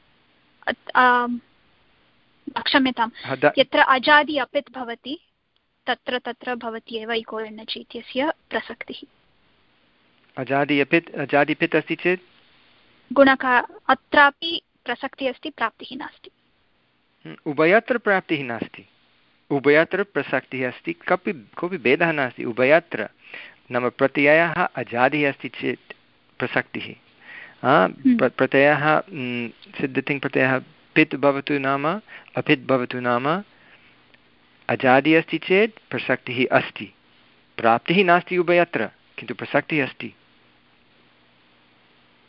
क्षम्यतां, यत्र अजादि अपित् भवति तत्र तत्र भवति एव इको यणचि इत्यस्य प्रसक्तिः। अजादि अपित् अजादिपित् अस्ति चेत् गुणका अत्रापि प्रसक्तिः अस्ति, प्राप्तिः नास्ति। उभयत्र प्राप्तिः नास्ति, उभयत्र प्रसक्तिः अस्ति, कपि कोऽपि भेदः नास्ति। उभयत्र नाम प्रत्ययः अजादिः अस्ति चेत् प्रसक्तिः, प्रत्ययः सिद्धतिङ् प्रत्ययः पित् भवतु नाम अपित् भवतु नाम अजादि अस्ति चेत् प्रसक्तिः अस्ति, प्राप्तिः नास्ति उभयत्र, किन्तु प्रसक्तिः अस्ति।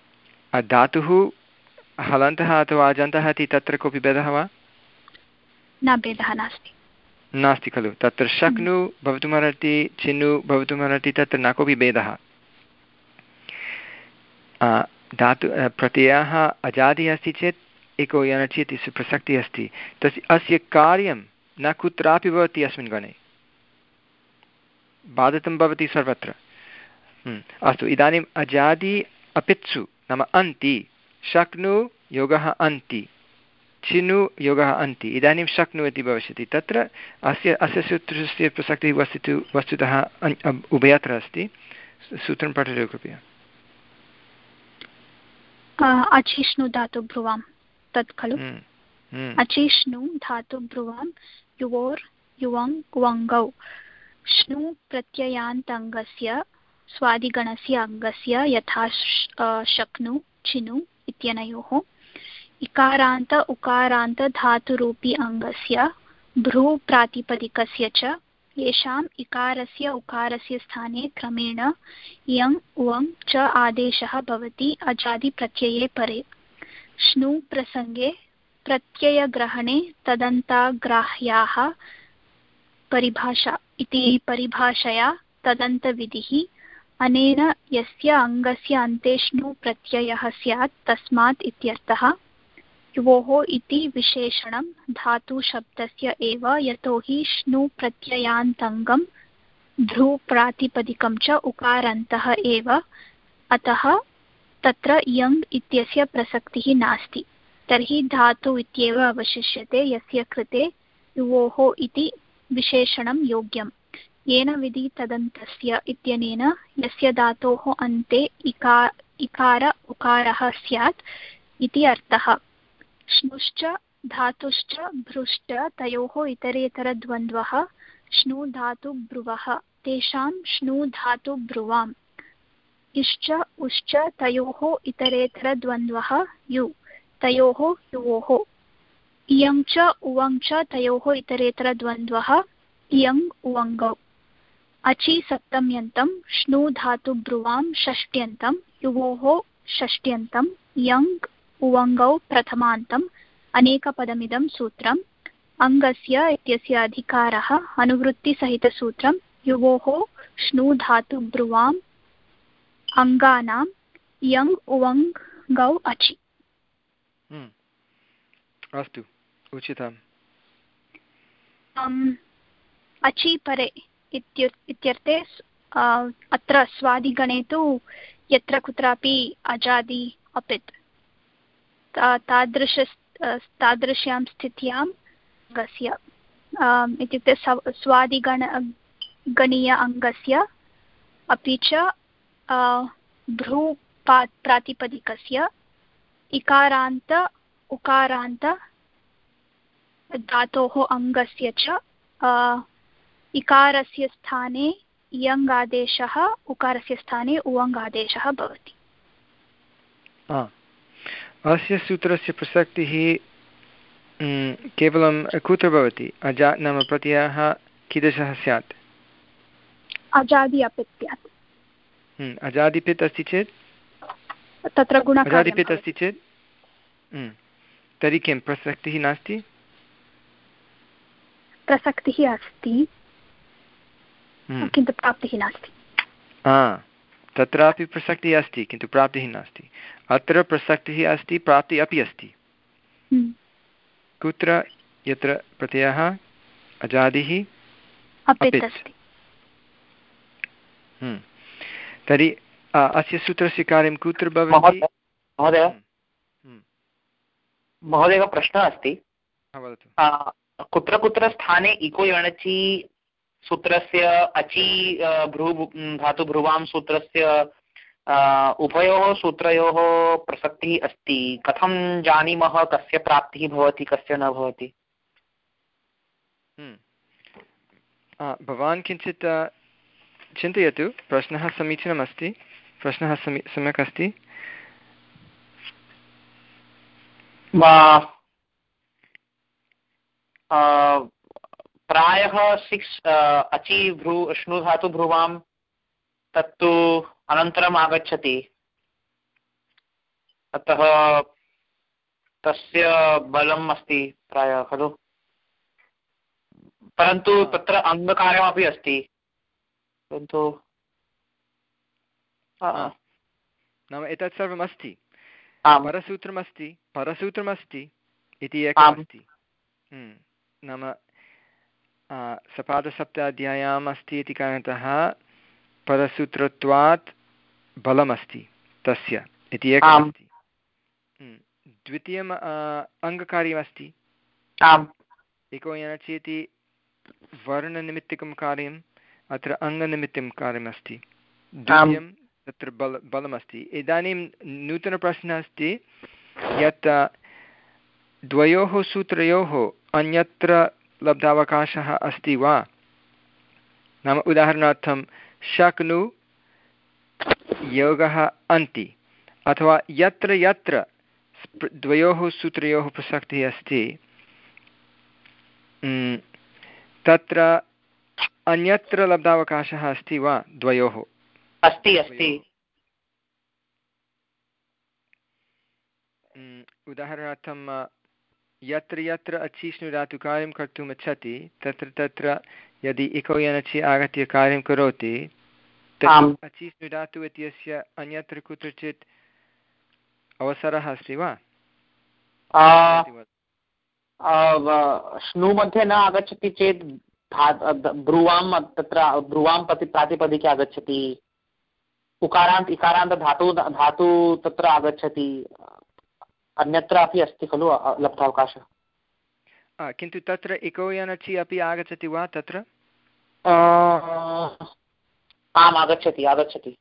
धातुः हलन्तः अथवा अजन्तः इति तत्र कोऽपि भेदः वा? न भेदः नास्ति नास्ति खलु। तत्र शक्नु भवितुमर्हति, चिनु भवितुमर्हति, तत्र न कोऽपि भेदः। धातु प्रत्ययः अजादिः अस्ति चेत् एको यणचि इति प्रसक्तिः अस्ति। तस्य अस्य कार्यं न कुत्रापि भवति अस्मिन् गणे, बाधितं भवति सर्वत्र। अस्तु, इदानीम् अजादि अपित्सु नाम अन्ति, शक्नु योगः अन्ति, चिनु योगः अन्ति, इदानीं शक्नु इति भविष्यति। तत्र अस्य अस्य सूत्रस्य प्रसक्तिः वस्तु वस्तुतः उभयत्र अस्ति। सूत्रं पठतु कृपया। अचिष्णु धातु ब्रुवां तत् खलु। अचिष्णु धातु ब्रुवां युवोर् युवङ् वङ्गौ श्नु प्रत्ययान्तङ्गस्य स्वादिगणस्य अङ्गस्य यथा शक्नु चिनु इत्यनयोः इकारान्त उकारान्त धातुरूपी अङ्गस्य भ्रू प्रातिपदिकस्य च येषाम् इकारस्य उकारस्य स्थाने क्रमेण यङ् उवङ् च आदेशः भवति अजादिप्रत्यये परे। श्नु प्रसङ्गे प्रत्ययग्रहणे तदन्ताग्राह्याः परिभाषा इति परिभाषया तदन्तविधिः अनेन यस्य अङ्गस्य अन्ते श्नु प्रत्ययः स्यात् तस्मात् इत्यर्थः। युवोः इति विशेषणं धातुशब्दस्य एव, यतोहि श्नु प्रत्ययान्तङ्गं भ्रू प्रातिपदिकं च उकारान्तः एव, अतः तत्र यङ् इत्यस्य प्रसक्तिः नास्ति। तर्हि धातु इत्येव अवशिष्यते यस्य कृते युवोः इति विशेषणं योग्यं। येन विधि तदन्तस्य इत्यनेन यस्य धातोः अन्ते इका इकार उकारः स्यात् इति अर्थः। श्नुश्च धातुश्च भ्रुश्च तयोः इतरेतरद्वन्द्वः श्नु धातु ब्रुवः तेषां श्नु धातु ब्रुवाम्। इश्च उश्च तयोः इतरेतरद्वन्द्वः यु तयोः युवोः। इयं च उवं च तयोः इतरेतरद्वन्द्वः इयं उवङ्गौ। अचि सप्तम्यन्तं श्नु धातु ब्रुवां षष्ट्यन्तं युवोः षष्ट्यन्तं यङ् उवङ्गौ प्रथमान्तम् अनेकपदमिदं सूत्रम्। अङ्गस्य इत्यस्य अधिकारः अनुवृत्तिसहितसूत्रं युवोः श्नु धातु ब्रुवाम् अङ्गानां यङ् उवङ्गौ अचि। अस्तु, उचितम्। अचि परे इत्यर्थे अत्र स्वादिगणे तु यत्र कुत्रापि अजादि अपित् तादृश तादृश्यां स्थित्यां अङ्गस्य इत्युक्ते स्वादिगण गणीय अङ्गस्य अपि च भ्रू प्रातिपदिकस्य इकारान्त उकारान्त धातोः अङ्गस्य च इकारस्य स्थाने यङ् आदेशः उकारस्य स्थाने उवङ् आदेशः भवति। अस्य सूत्रस्य प्रसक्तिः केवलं कुत्र भवति? अजा नाम प्रत्ययः कीदृशः स्यात्? अजादि अपित् स्यात्। अजादिपित् अस्ति चेत् तत्र गुणकार्यं अजादिपित् अस्ति चेत् तर्हि किं प्रसक्तिः नास्ति? प्रसक्तिः अस्ति किन्तु प्राप्तिः नास्ति। तत्रापि प्रसक्तिः अस्ति किन्तु प्राप्तिः नास्ति। अत्र प्रसक्तिः अस्ति, प्राप्तिः अपि अस्ति। कुत्र? यत्र प्रत्ययः अजादिः अपित् अस्ति। तर्हि अस्य सूत्रस्य कार्यं कुत्र भवति? महोदय महोदय एकः प्रश्नः अस्ति। कुत्र कुत्र स्थाने इको यणचि सूत्रस्य अचि भ्रू धातु भ्रुवां सूत्रस्य उभयोः सूत्रयोः प्रसक्तिः अस्ति। कथं जानीमः कस्य प्राप्तिः भवति कस्य न भवति? भवान् किञ्चित् चिन्तयतु। प्रश्नः समीचीनमस्ति, प्रश्नः समी सम्यक् अस्ति। प्रायः सिक्स् अचि भ्रू श्नु धातु भ्रुवां तत्तु अनन्तरम् आगच्छति। अतः तस्य बलम् अस्ति प्रायः खलु, परन्तु तत्र अङ्गकार्यमपि अस्ति, परन्तु नाम एतत् सर्वम् अस्ति, आम् परसूत्रमस्ति परसूत्रमस्ति इति एकमस्ति। नाम सपादसप्ताध्याय्याम् अस्ति इति कारणतः परसूत्रत्वात् बलमस्ति तस्य इति एकमस्ति। द्वितीयम् अङ्गकार्यमस्ति, एको यणचि इति वर्णनिमित्तिकं कार्यम्, अत्र अङ्गनिमित्तं कार्यमस्ति। द्वितीयं तत्र बल बलमस्ति। इदानीं नूतनप्रश्नः अस्ति यत् द्वयोः सूत्रयोः अन्यत्र लब्धावकाशः अस्ति वा। नाम उदाहरणार्थं शक्नु योगः अन्ति, अथवा यत्र यत्र द्वयोः सूत्रयोः प्रसक्तिः अस्ति तत्र अन्यत्र लब्धावकाशः अस्ति वा द्वयोः। अस्ति अस्ति। उदाहरणार्थं यत्र यत्र अचिष्णुधातुकार्यं कर्तुम् इच्छति तत्र तत्र यदि इको यनचि आगत्य कार्यं करोति तर्हि अचिष्णुधातु इत्यस्य अन्यत्र कुत्रचित् अवसरः अस्ति वा? श्नु मध्ये न आगच्छति चेत् ब्रुवां तत्र ब्रुवां प्रति प्रातिपदिके आगच्छति, उकारान्त इकारान्त धातु धातु तत्र आगच्छति, अन्यत्र अपि अस्ति खलु लब्धावकाशः। किन्तु तत्र इको यनचि अपि आगच्छति वा तत्र? आम् आगच्छति आगच्छति।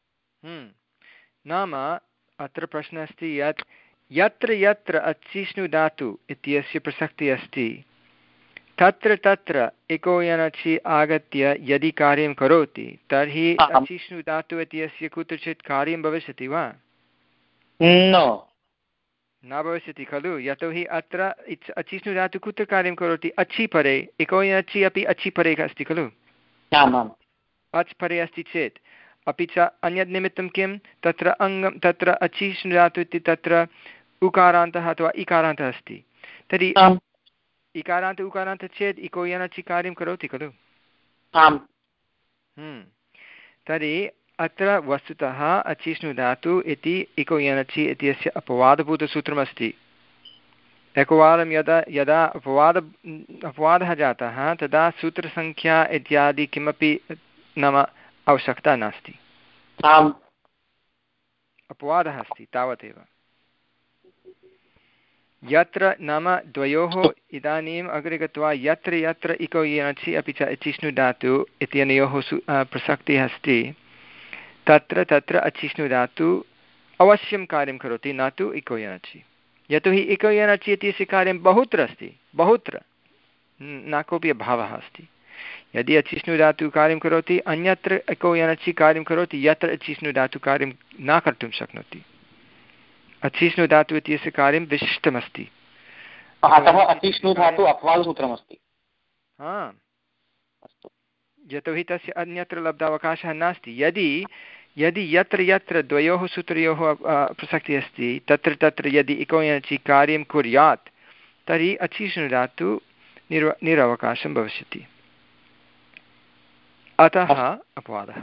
नाम अत्र प्रश्नः अस्ति यत् यत्र यत्र अचिष्णुधातु इत्यस्य प्रसक्तिः अस्ति तत्र तत्र इको यनचि आगत्य यदि कार्यं करोति तर्हि अचिष्णुधातु इत्यस्य कुत्रचित् कार्यं भविष्यति वा? न न भविष्यति खलु, यतोहि अत्र अचिष्णुधातु कुत्र कार्यं करोति? अच्छि परे। इको यनचि अपि अच्छि परे अस्ति खलु, अच् परे अस्ति चेत्। अपि च अन्यत् निमित्तं किं तत्र अङ्गं तत्र अचिष्णुधातु इति तत्र उकारान्तः अथवा इकारान्तः अस्ति, तर्हि इकारान्त उकारान्त चेत् इको यनचि कार्यं करोति खलु। तर्हि अत्र वस्तुतः अचिष्णुधातु इति इको यनचि इत्यस्य अपवादभूतसूत्रमस्ति। एकवारं यदा यदा अपवाद अपवादः जातः तदा सूत्रसङ्ख्या इत्यादि किमपि नाम आवश्यकता नास्ति, अपवादः अस्ति तावदेव। यत्र नाम द्वयोः इदानीम् अग्रे गत्वा यत्र यत्र इको यनचि अपि च अचिष्णुधातु इत्यनयोः प्रसक्तिः अस्ति तत्र तत्र अचिष्णुधातु अवश्यं कार्यं करोति, न तु इको यनचि। यतोहि इको यनचि इत्यस्य कार्यं बहुत्र अस्ति, बहुत्र न कोऽपि अभावः अस्ति। यदि अचिष्णुधातु कार्यं करोति अन्यत्र इको यनचि कार्यं करोति यत्र अचिष्णुधातु कार्यं न कर्तुं शक्नोति। अचिष्णुधातु इत्यस्य कार्यं विशिष्टमस्ति, अतः अचिष्णुधातु अपवादसूत्रमस्ति। हा, यतोहि तस्य अन्यत्र लब्धावकाशः नास्ति। यदि यदि यत्र यत्र द्वयोः सूत्रयोः प्रसक्तिः अस्ति तत्र तत्र यदि इको यनचि कार्यं कुर्यात् तर्हि अचिष्णुधातु निर्व निरवकाशं भविष्यति, अतः अपवादः।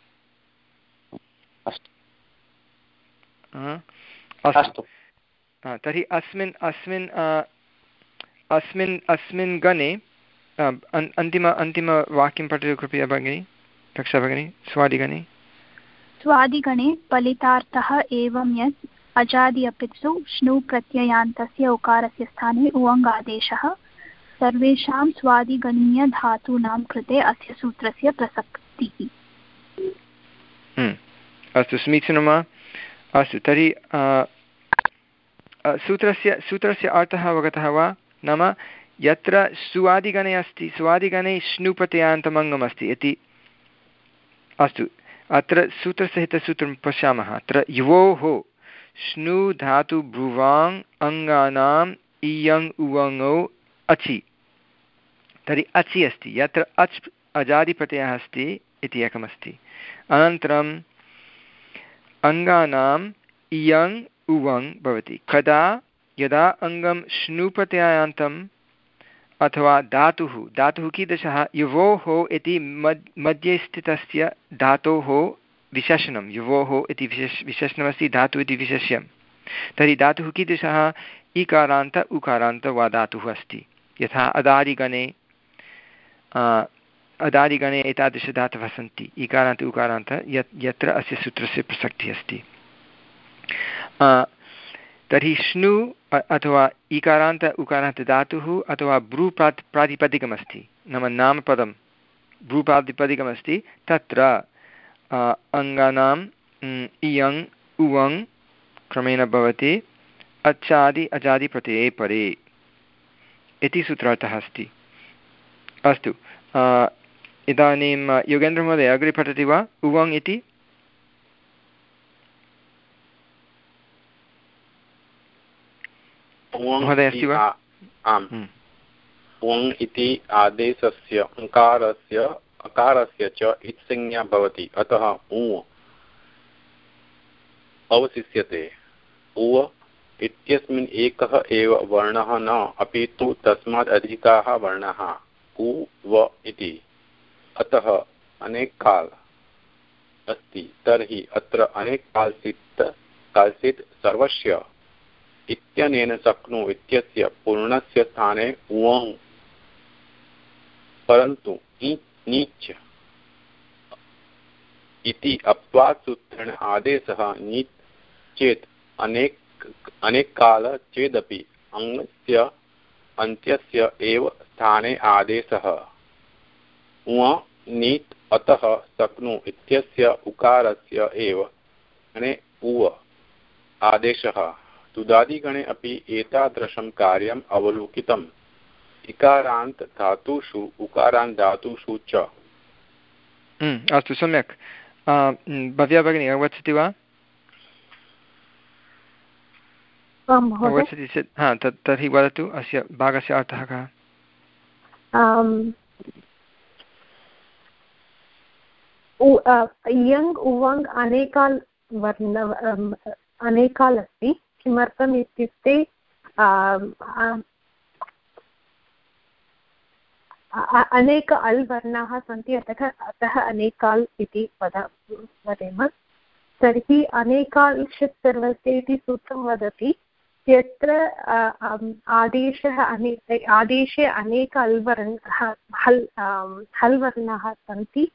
अस्तु, तर्हि अस्मिन् अस्मिन् अस्मिन् अस्मिन् गणे अन्तिम अन्तिमवाक्यं पठतु कृपया भगिनी, कक्षा भगिनी। स्वादिगणे स्वादिगणे फलितार्थः एवं यत् अजादि अपित्सु श्नु प्रत्ययान्तस्य उकारस्य स्थाने उवङ्गादेशः सर्वेषां स्वादिगणीयधातूनां कृते अस्य सूत्रस्य प्रसक्तिः। अस्तु, समीचीनं वा? अस्तु, तर्हि सूत्रस्य सूत्रस्य अर्थः अवगतः वा? नाम यत्र सुवादिगणे अस्ति सुवादिगणे श्नु प्रत्ययान्तमङ्गमस्ति इति। अस्तु, अत्र सूत्रसहितसूत्रं पश्यामः। अत्र युवोः श्नु धातु ब्रुवाङ् अङ्गानाम् इयङ् उवङौ अचि, तर्हि अचि अस्ति, यत्र अच् अजादिप्रत्ययः अस्ति इति एकमस्ति। अनन्तरम् अङ्गानाम् इयङ् उवङ् भवति। कदा यदा अङ्गं श्नुप्रत्ययान्तम् अथवा धातुः धातुः कीदृशः युवोः इति मद् मध्ये स्थितस्य धातोः विशेषणं युवोः इति विशेष विशेषणमस्ति धातुः इति विशेष्यं। तर्हि धातुः कीदृशः इकारान्त उकारान्त वा धातुः अस्ति। यथा अदादिगणे अदादिगणे एतादृशधातवः सन्ति इकारान्त उकारान्त यत् यत्र अस्य सूत्रस्य प्रसक्तिः अस्ति। तर्हि श्नु अथवा इकारान्त उकारान्त धातुः अथवा ब्रू प्रात् प्रातिपदिकमस्ति नाम नामपदं ब्रू प्रातिपदिकमस्ति तत्र अङ्गानाम् इयङ् उवङ् क्रमेण भवति अच्चादि अजादि प्रत्यये परे इति सूत्रार्थः अस्ति। अस्तु इदानीं योगेन्द्रमहोदय अग्रे पठति वा उवङ् इति। महोदय अस्ति वा? आम् उवङ् इति आदेशस्य ङ्कारस्य अकारस्य च इत्संज्ञा भवति अतः उ अवशिष्यते। उ इत्यस्मिन् एकः एव वर्णः न अपि तु तस्मात् अधिकाः वर्णाः उ व इति। अतः अनेक काल अस्ति तर्हि अत्र अनेक कालसित् कालसित् सर्वस्य इत्यनेन शक्नु इत्यस्य पूर्णस्य स्थाने उवङ् परन्तु नीच् इति अपवाद सूत्रेण आदेशः नीच् चेत् अनेक अनेक काल चेदपि अङ्गस्य अन्त्यस्य एव स्थाने आदेशः उव नीत् अतः शक्नु इत्यस्य उकारस्य एव गणे उव आदेशः। तुदादिगणे अपि एतादृशं कार्यम् अवलोकितम् इकारान्त धातुषु उकारान्त धातुषु च। अस्तु सम्यक्। भव्या भगिनी अवगच्छति वा? अवगच्छति चेत् हा तत् तर्हि वदतु अस्य भागस्य अर्थः कः? इयङ् उवङ् अनेकाल् वर्ण अनेकाल् अस्ति। किमर्थम् इत्युक्ते अनेक अल् वर्णाः सन्ति अतः अतः अनेकाल् इति वद वदेम। तर्हि अनेकाल् षट् सर्वस्य इति सूत्रं वदति यत्र आदेशः अने आदेशे अनेक अल् वर्णाः हल् हल् वर्णाः सन्ति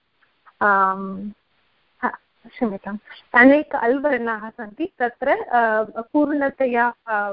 क्षम्यताम् अनेक अल् वर्णाः सन्ति तत्र पूर्णतया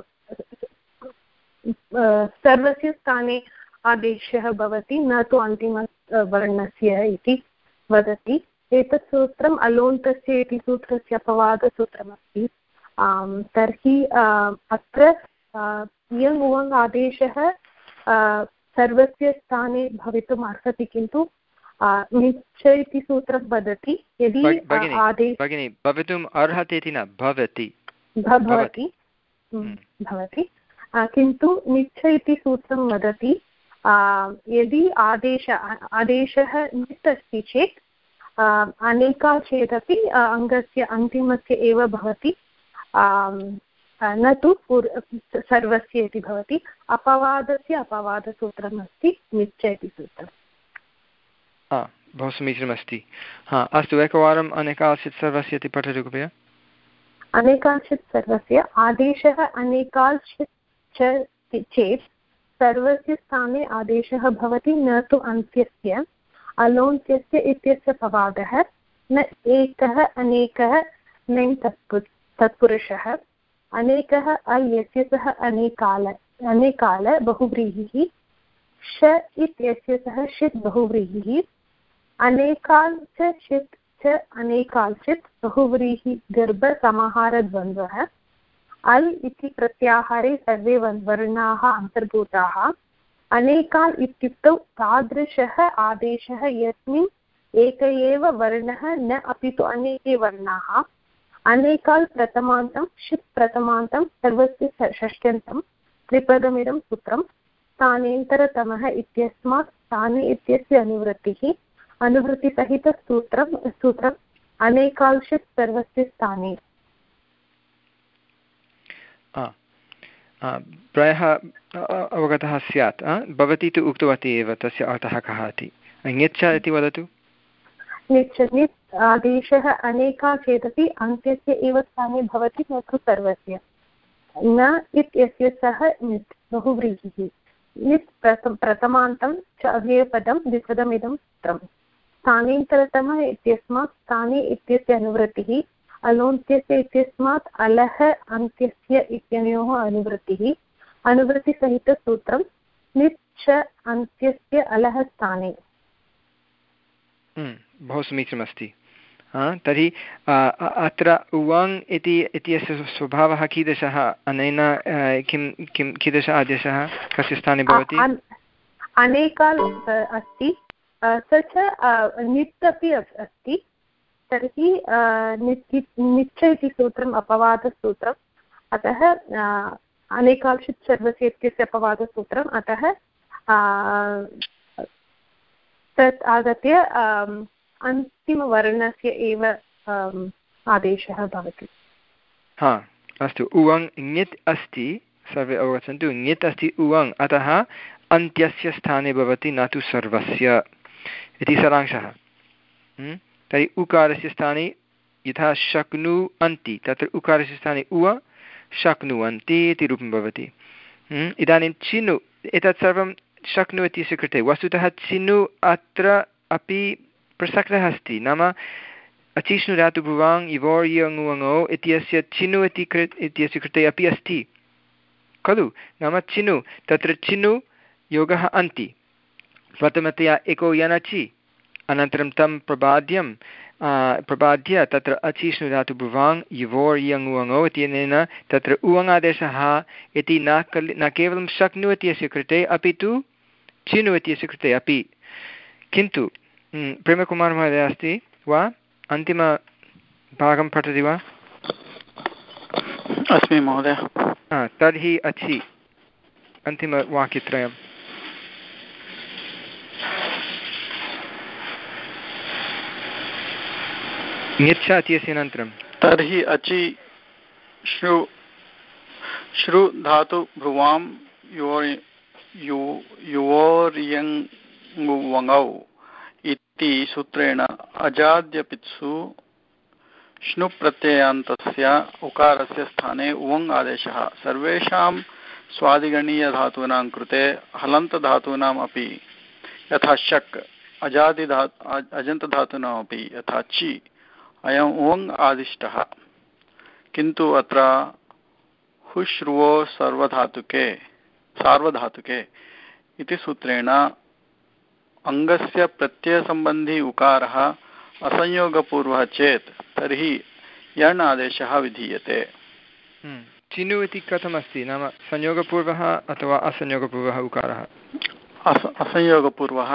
सर्वस्य स्थाने आदेशः भवति न तु अन्तिमवर्णस्य इति वदति। एतत् सूत्रम् अलोन्तस्य इति सूत्रस्य अपवादसूत्रमस्ति। तर्हि अत्र इयङ् उवङ् आदेशः सर्वस्य स्थाने भवितुम् अर्हति किन्तु निश्च इति सूत्रं वदति यदि भगिनी भवितुम् अर्हति इति न भवति भवति भवति किन्तु निश्च इति सूत्रं वदति यदि आदेश आदेशः निट् अस्ति चेत् अनेका चेदपि अङ्गस्य अन्तिमस्य एव भवति न तु सर्वस्य इति भवति। अपवादस्य अपवादसूत्रम् अस्ति निश्च इति सूत्रम्। हा बहु समीचीनमस्ति। हा अस्तु एकवारम् अनेकाल् सर्वस्य इति पठतु कृपया। अनेकाल् सर्वस्य आदेशः अनेकाल् च चेत् सर्वस्य स्थाने आदेशः भवति न तु अन्त्यस्य अलोन्त्यस्य इत्यस्य अपवादः न एकः अनेकः नैन् तत्पुरुषः अनेकः अल् यस्य सः अनेकाल अनेकाल बहुव्रीहिः ष इत्यस्य सः षित् बहुव्रीहिः अनेकाल् च षित् च अनेकाल्चित् बहुव्रीहि गर्भसमाहारद्वन्द्वः अल् इति प्रत्याहारे सर्वे वर्णाः अन्तर्भूताः। अनेकाल् इत्युक्तौ तादृशः आदेशः यस्मिन् एक एव वर्णः न अपि तु अनेके वर्णाः। अनेकाल् प्रथमान्तं षित् प्रथमान्तं सर्वस्य षष्ट्यन्तं त्रिपदमिदं सूत्रं स्थानेन्तरतमः इत्यस्मात् स्थाने इत्यस्य अनुवृत्तिः अनुवृत्तिसहितसूत्रं सूत्रम् अनेकाल् षित् सर्वस्य स्थाने। प्रायः अवगतः स्यात्। भवती तु उक्तवती एव तस्य अर्थः कः इति। ङिच्छ इति वदतु। निच् निच् आदेशः अनेका चेदपि अन्त्यस्य एव स्थाने भवति, न तु सर्वस्य। न इत्यस्य सः नित् बहुव्रीहिः। नित् प्रथम प्रथमान्तं च अव्ययपदं द्विपदमिदं सूत्रम्। स्थानेन्तरतमः इत्यस्मात् स्थाने इत्यस्य अनुवृत्तिः, अलोन्त्यस्य इत्यस्मात् अलः अन्त्यस्य इत्यनयोः अनुवृत्तिः। अनुवृत्तिसहितसूत्रं नित् च अन्त्यस्य अलः स्थाने। बहु समीचीनमस्ति। तर्हि अत्र उवङ् इति इत्यस्य स्वभावः कीदृशः? अनेन किं किं कीदृशः आदेशः कस्य स्थाने भवति? अनेकाल् अस्ति, स च नित् अपि अस्ति। तर्हि निच् इति सूत्रम् अपवादसूत्रम्, अतः अनेकाल्षित् सर्वस्य इत्यस्य अपवादसूत्रम्, अतः तत् आगत्य अन्तिमवर्णस्य एव आदेशः भवति। हा अस्तु। उवङ् ङित् अस्ति, सर्वे अवगच्छन्तु। ङित् अस्ति उवङ्, अतः अन्त्यस्य स्थाने भवति, न तु सर्वस्य इति सारांशः। तर्हि उकारस्य स्थाने यथा शक्नुवन्ति, तत्र उकारस्य स्थाने उव शक्नुवन्ति इति रूपं भवति। इदानीं चिनु, एतत् सर्वं शक्नु इत्यस्य कृते। वस्तुतः चिनु अत्र अपि प्रसक्तः अस्ति, नाम अचिष्णु धातु भुवाङ् इवोर् यङुवङो इत्यस्य चिनु इति कृ इत्यस्य कृते अपि अस्ति खलु। नाम चिनु, तत्र चिनु योगः अन्ति, प्रथमतया एको यनचि, अनन्तरं तं प्रबाद्यं प्रबाद्य तत्र अचिष्णु धातु भुवाङ् इवोर् यङुवङो इत्यनेन तत्र उवङादेशः इति न कल् न केवलं शक्नु इत्यस्य कृते, अपि तु चिनु इत्यस्य कृते अपि। किन्तु प्रेमकुमार महोदय अस्ति वा? अन्तिमभागं पठति वा? अस्मि महोदय। तर्हि अच्छि अन्तिमवाक्यत्रयम्। ङिच्छ इत्यस्य अनन्तरं तर्हि अचि श्रु श्रु धातु भ्रुवां युवोर्यङुवङौ इति सूत्रेण अजाद्यपित्सु श्नुप्रत्ययान्तस्य उकारस्य स्थाने उवङ् आदेशः सर्वेषां स्वादिगणीयधातूनां कृते हलन्तधातूनाम् अपि यथा शक्, अजादिधा अजन्तधातूनामपि यथा चि अयम् उवङ् आदिष्टः। किन्तु अत्र हुश्रुवो सर्वधातुके सार्वधातुके इति सूत्रेण अङ्गस्य प्रत्ययसम्बन्धी उकारः असंयोगपूर्वः चेत् तर्हि यण् आदेशः विधीयते। चिनु इति कथमस्ति? नाम संयोगपूर्वः अथवा असंयोगपूर्वः उकारः? अस असंयोगपूर्वः,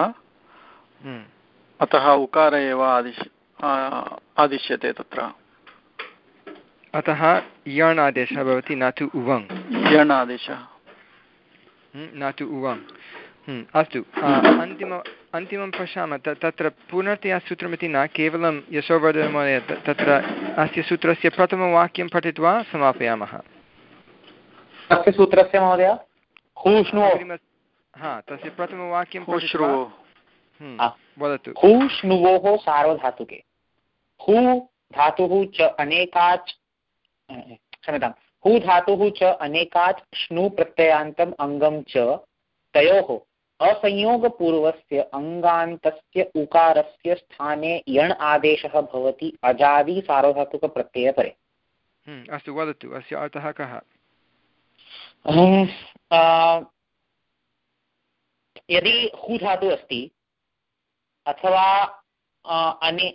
अतः उकार एव आदिश् आदिश्यते तत्र। अतः यण् आदेशः भवति, न तु उवङ्। यण् आदेशः न तु उवङ्। अस्तु, अन्तिम अन्तिमं पश्यामः। तत्र पूर्णतया सूत्रमिति न, केवलं यशोवर्धनमहोदय तत्र अस्य सूत्रस्य प्रथमवाक्यं पठित्वा समापयामः। तस्य सूत्रस्य महोदय हा तस्य प्रथमवाक्यं पठित्वा वदतु। हूष्णुवोः सार्वधातुके हू धातुः च अनेकाच् क्षम्यतां हू धातुः च अनेकाच् श्नु प्रत्ययान्तम् अङ्गं च तयोः असंयोगपूर्वस्य अङ्गान्तस्य उकारस्य स्थाने यण् आदेशः भवति अजादि सार्वधातुकप्रत्यये परे। अस्तु, वदतु अस्य अर्थः कः? यदि हू धातुः अस्ति अथवा अने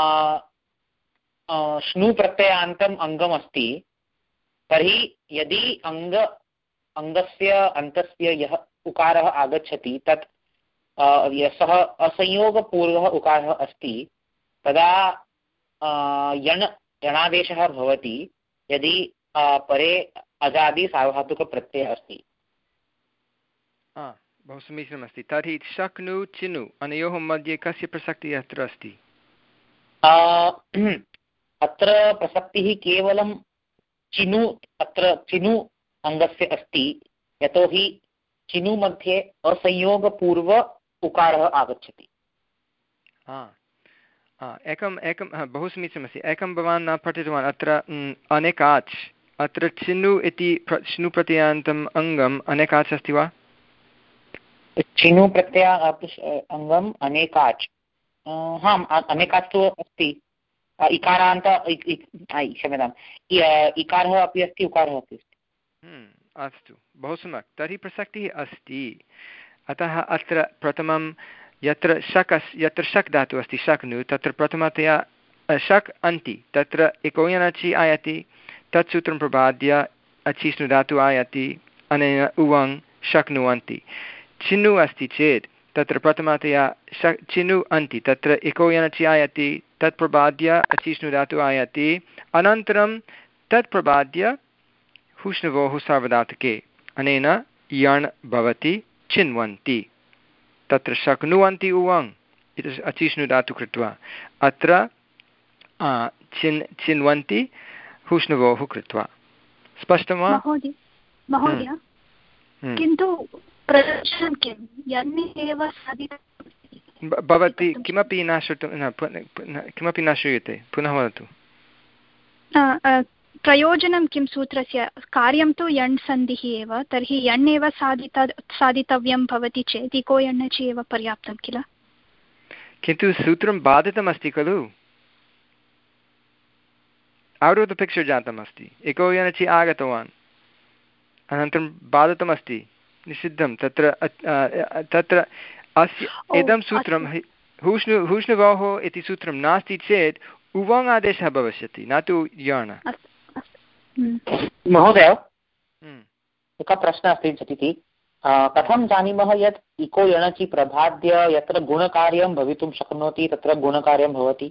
श्नु प्रत्ययान्तम् अङ्गम् अस्ति, तर्हि यदि अङ्ग अङ्गस्य अन्तस्य यः उकारः आगच्छति तत् सः असंयोगपूर्वः उकारः अस्ति, तदा यण् यणादेशः भवति यदि परे अजादि सार्वधातुकप्रत्ययः अस्ति। बहु समीचीनमस्ति। तर्हि शक्नु चिनु अनयोः मध्ये कस्य प्रसक्तिः अत्र अस्ति? अत्र प्रसक्तिः केवलं चिनु, अत्र चिनु अङ्गस्य अस्ति यतोहि चिनु मध्ये असंयोगपूर्व उकारः आगच्छति। एकम् एकं बहु समीचीनमस्ति। एकं भवान् न पठितवान् अत्र अनेकाच्, अत्र चिनु इति चिनु प्रत्ययान्तम् अङ्गम् अनेकाच् अस्ति वा? चिनु प्रत्यय अङ्गम् अनेकाच्, आम् अनेकाच् तु अस्ति। इकारान्त क्षम्यताम्, इकारः अपि अस्ति उकारः अपि अस्ति। अस्तु, बहु सम्यक्। तर्हि प्रसक्तिः अस्ति। अतः अत्र प्रथमं यत्र शक् अस्ति, यत्र शक् धातुः अस्ति शक्नु, तत्र प्रथमतया शक् अन्ति, तत्र इकोयनचि आयाति, तत् सूत्रं प्रबाद्य अचिष्णु धातुः आयाति, अनेन उवङ् शक्नुवन्ति। चिनु अस्ति चेत् तत्र प्रथमतया शक् चिनु अन्ति, तत्र इकोयनचि आयाति, तत् प्रबाद्य अचिष्णु धातुः आयाति, अनन्तरं तत् प्रबाद्य हुष्णवोः सार्वधातुके, अनेन यण् भवति चिन्वन्ति। तत्र शक्नुवन्ति उवङ् इति अचिष्णु धातु कृत्वा, अत्र चिन् चिन्वन्ति हुष्णवोः कृत्वा। स्पष्टं वा? महोदय, किन्तु प्रदर्शनं किं यन् एव साधितं भवति? किमपि न श्रुतं, किमपि न श्रूयते, पुनः वदतु। प्रयोजनं किं सूत्रस्य? कार्यं तु यण् सन्धिः एव, तर्हि यण् एव साधित साधितव्यं भवति चेत् इको यण्णचि एव पर्याप्तं किल? किन्तु सूत्रं बाधितमस्ति खलु, औट् आफ् द पिक्चर् जातमस्ति। इको यणचि आगतवान्, अनन्तरं बाधितमस्ति, निषिद्धं। तत्र तत्र अस्य इदं सूत्रं हुष्णु हुष्णवोः इति सूत्रं नास्ति चेत् उवङ् आदेशः भविष्यति, न तु यण्। महोदय, एकः प्रश्नः अस्ति झटिति। कथं जानीमः यत् इको यणचि प्रभाद्य यत्र गुणकार्यं भवितुं शक्नोति तत्र गुणकार्यं भवति?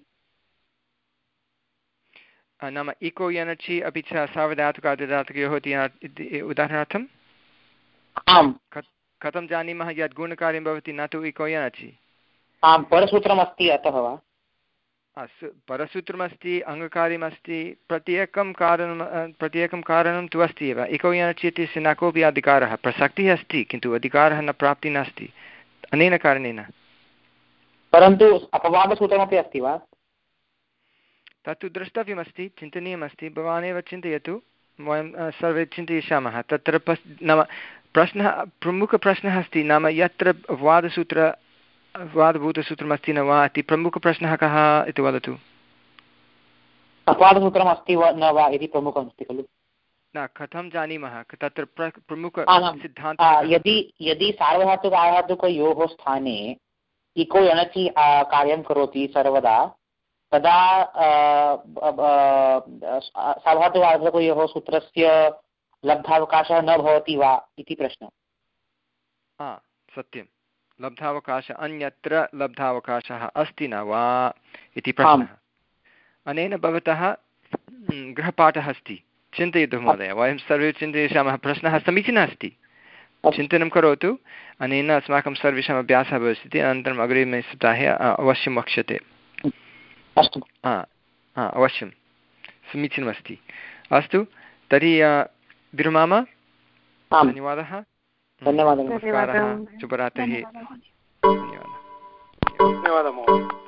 नाम इको यणचि अपि च सार्वधातुकार्धधातुकयोः इति उदाहरणार्थम् आम्। कथं जानीमः यत् गुणकार्यं भवति न तु इको यणचि? आं, परसूत्रमस्ति अतः वा? अस्तु, परसूत्रमस्ति, अङ्गकार्यमस्ति, प्रत्येकं कारणं प्रत्येकं कारणं तु अस्ति एव। इको यणचि इत्यस्य न कोऽपि अधिकारः, प्रसक्तिः अस्ति किन्तु अधिकारः न प्राप्तिः नास्ति अनेन कारणेन। परन्तु अपवादसूत्रमपि अस्ति वा? तत्तु द्रष्टव्यमस्ति, चिन्तनीयमस्ति। भवान् एव चिन्तयतु, वयं सर्वे चिन्तयिष्यामः। तत्र पस् नाम प्रश्नः, प्रमुखप्रश्नः अस्ति, नाम यत्र वादसूत्र वादभूतसूत्रमस्ति न वा इति प्रमुखप्रश्नः कः इति वदतु। अपवादसूत्रम् अस्ति वा न वा इति प्रमुखमस्ति खलु। न, कथं जानीमः तत्र प्र प्रमुखसिद्धान्तः? यदि यदि सार्वधातुक आधातुकयोः स्थाने इको यणचि कार्यं करोति सर्वदा, तदा सार्वधातुक आधातुकयोः सूत्रस्य लब्धावकाशः न भवति वा इति प्रश्नः। हा, सत्यं, लब्धावकाशः, अन्यत्र लब्धावकाशः अस्ति न वा इति प्रश्नः। अनेन भवतः गृहपाठः अस्ति, चिन्तयतु महोदय। वयं सर्वे चिन्तयिष्यामः, प्रश्नः समीचीनः अस्ति, चिन्तनं करोतु। अनेन अस्माकं सर्वेषाम् अभ्यासः भविष्यति, अनन्तरम् अग्रिमे सप्ताहे अवश्यं वक्ष्यते। अस्तु, हा हा अवश्यं, समीचीनमस्ति। अस्तु, तर्हि विरमामः। धन्यवादः। धन्यवादः, नमस्कारः, शुभरात्रिः। धन्यवादः। धन्यवादः महोदय।